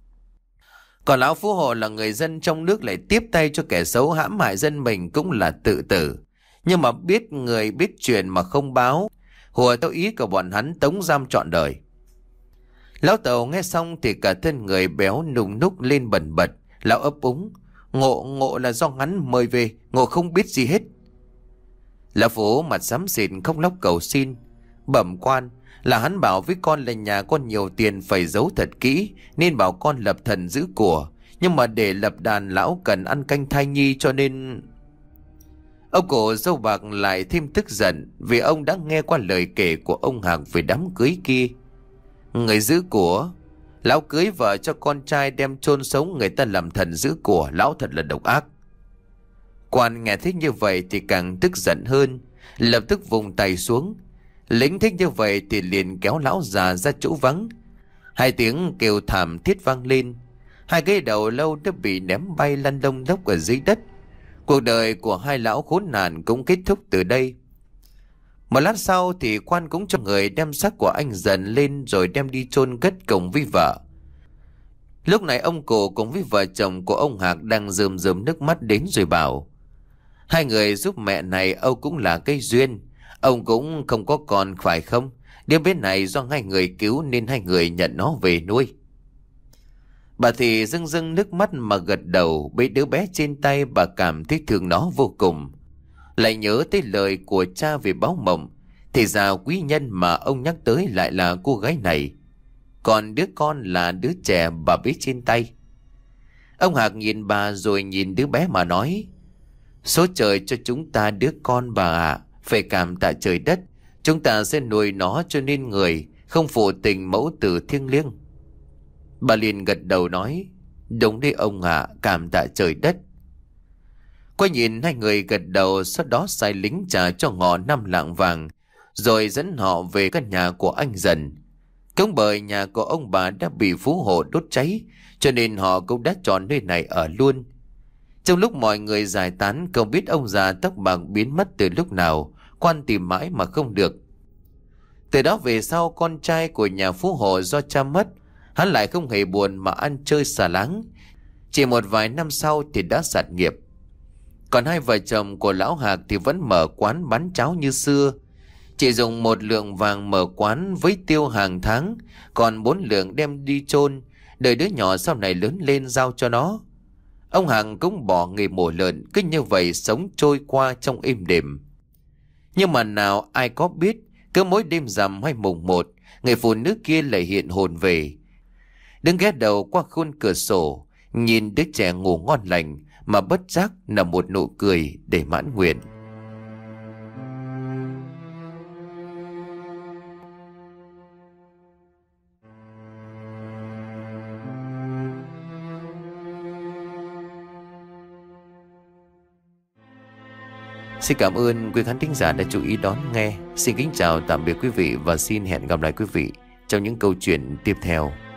Còn lão Phú Hộ là người dân trong nước lại tiếp tay cho kẻ xấu hãm hại dân mình, cũng là tự tử. Nhưng mà biết người biết chuyện mà không báo, hùa theo ý của bọn hắn tống giam trọn đời. Lão Tàu nghe xong thì cả thân người béo nùng núc lên bần bật. Lão ấp úng: Ngộ ngộ là do hắn mời về, ngộ không biết gì hết. Lão Phú mặt xám xịt khóc lóc cầu xin: Bẩm quan, là hắn bảo với con là nhà con nhiều tiền phải giấu thật kỹ, nên bảo con lập thần giữ của. Nhưng mà để lập đàn lão cần ăn canh thai nhi, cho nên... Ông cụ dâu bạc lại thêm tức giận, vì ông đã nghe qua lời kể của ông Hạc về đám cưới kia. Người giữ của, lão cưới vợ cho con trai đem chôn sống người ta làm thần giữ của, lão thật là độc ác. Quan nghe thích như vậy thì càng tức giận hơn, lập tức vùng tay xuống. Lính thích như vậy thì liền kéo lão già ra chỗ vắng. Hai tiếng kêu thảm thiết vang lên. Hai cái đầu lâu đã bị ném bay lăn lông lốc ở dưới đất. Cuộc đời của hai lão khốn nạn cũng kết thúc từ đây. Một lát sau thì quan cũng cho người đem xác của anh Dần lên, rồi đem đi chôn cất cùng với vợ. Lúc này ông cụ cùng với vợ chồng của ông Hạc đang rơm rơm nước mắt đến rồi bảo: Hai người giúp mẹ này Âu cũng là cái duyên. Ông cũng không có con phải không? Đứa bé này do hai người cứu nên hai người nhận nó về nuôi. Bà thì rưng rưng nước mắt mà gật đầu. Bế đứa bé trên tay, bà cảm thấy thương nó vô cùng. Lại nhớ tới lời của cha về báo mộng, thì ra quý nhân mà ông nhắc tới lại là cô gái này. Còn đứa con là đứa trẻ bà bế trên tay. Ông Hạc nhìn bà rồi nhìn đứa bé mà nói: Số trời cho chúng ta đứa con bà ạ, à, phải cảm tạ trời đất. Chúng ta sẽ nuôi nó cho nên người, không phụ tình mẫu tử thiêng liêng. Bà liền gật đầu nói: Đúng đấy ông ạ, à, cảm tạ trời đất. Quay nhìn hai người gật đầu, sau đó sai lính trả cho họ năm lạng vàng, rồi dẫn họ về căn nhà của anh Dần. Cũng bởi nhà của ông bà đã bị Phú Hộ đốt cháy, cho nên họ cũng đã chọn nơi này ở luôn. Trong lúc mọi người giải tán, không biết ông già tóc bạc biến mất từ lúc nào. Quan tìm mãi mà không được. Từ đó về sau, con trai của nhà Phú Hộ do cha mất, hắn lại không hề buồn mà ăn chơi xả láng. Chỉ một vài năm sau thì đã sạt nghiệp. Còn hai vợ chồng của lão Hạc thì vẫn mở quán bán cháo như xưa. Chị dùng một lượng vàng mở quán với tiêu hàng tháng, còn bốn lượng đem đi chôn, đợi đứa nhỏ sau này lớn lên giao cho nó. Ông Hằng cũng bỏ nghề mổ lợn, cứ như vậy sống trôi qua trong êm đềm. Nhưng mà nào ai có biết, cứ mỗi đêm rằm hay mùng một, người phụ nữ kia lại hiện hồn về, đứng ghé đầu qua khuôn cửa sổ, nhìn đứa trẻ ngủ ngon lành mà bất giác nở một nụ cười để mãn nguyện. Xin cảm ơn quý khán thính giả đã chú ý đón nghe. Xin kính chào tạm biệt quý vị và xin hẹn gặp lại quý vị trong những câu chuyện tiếp theo.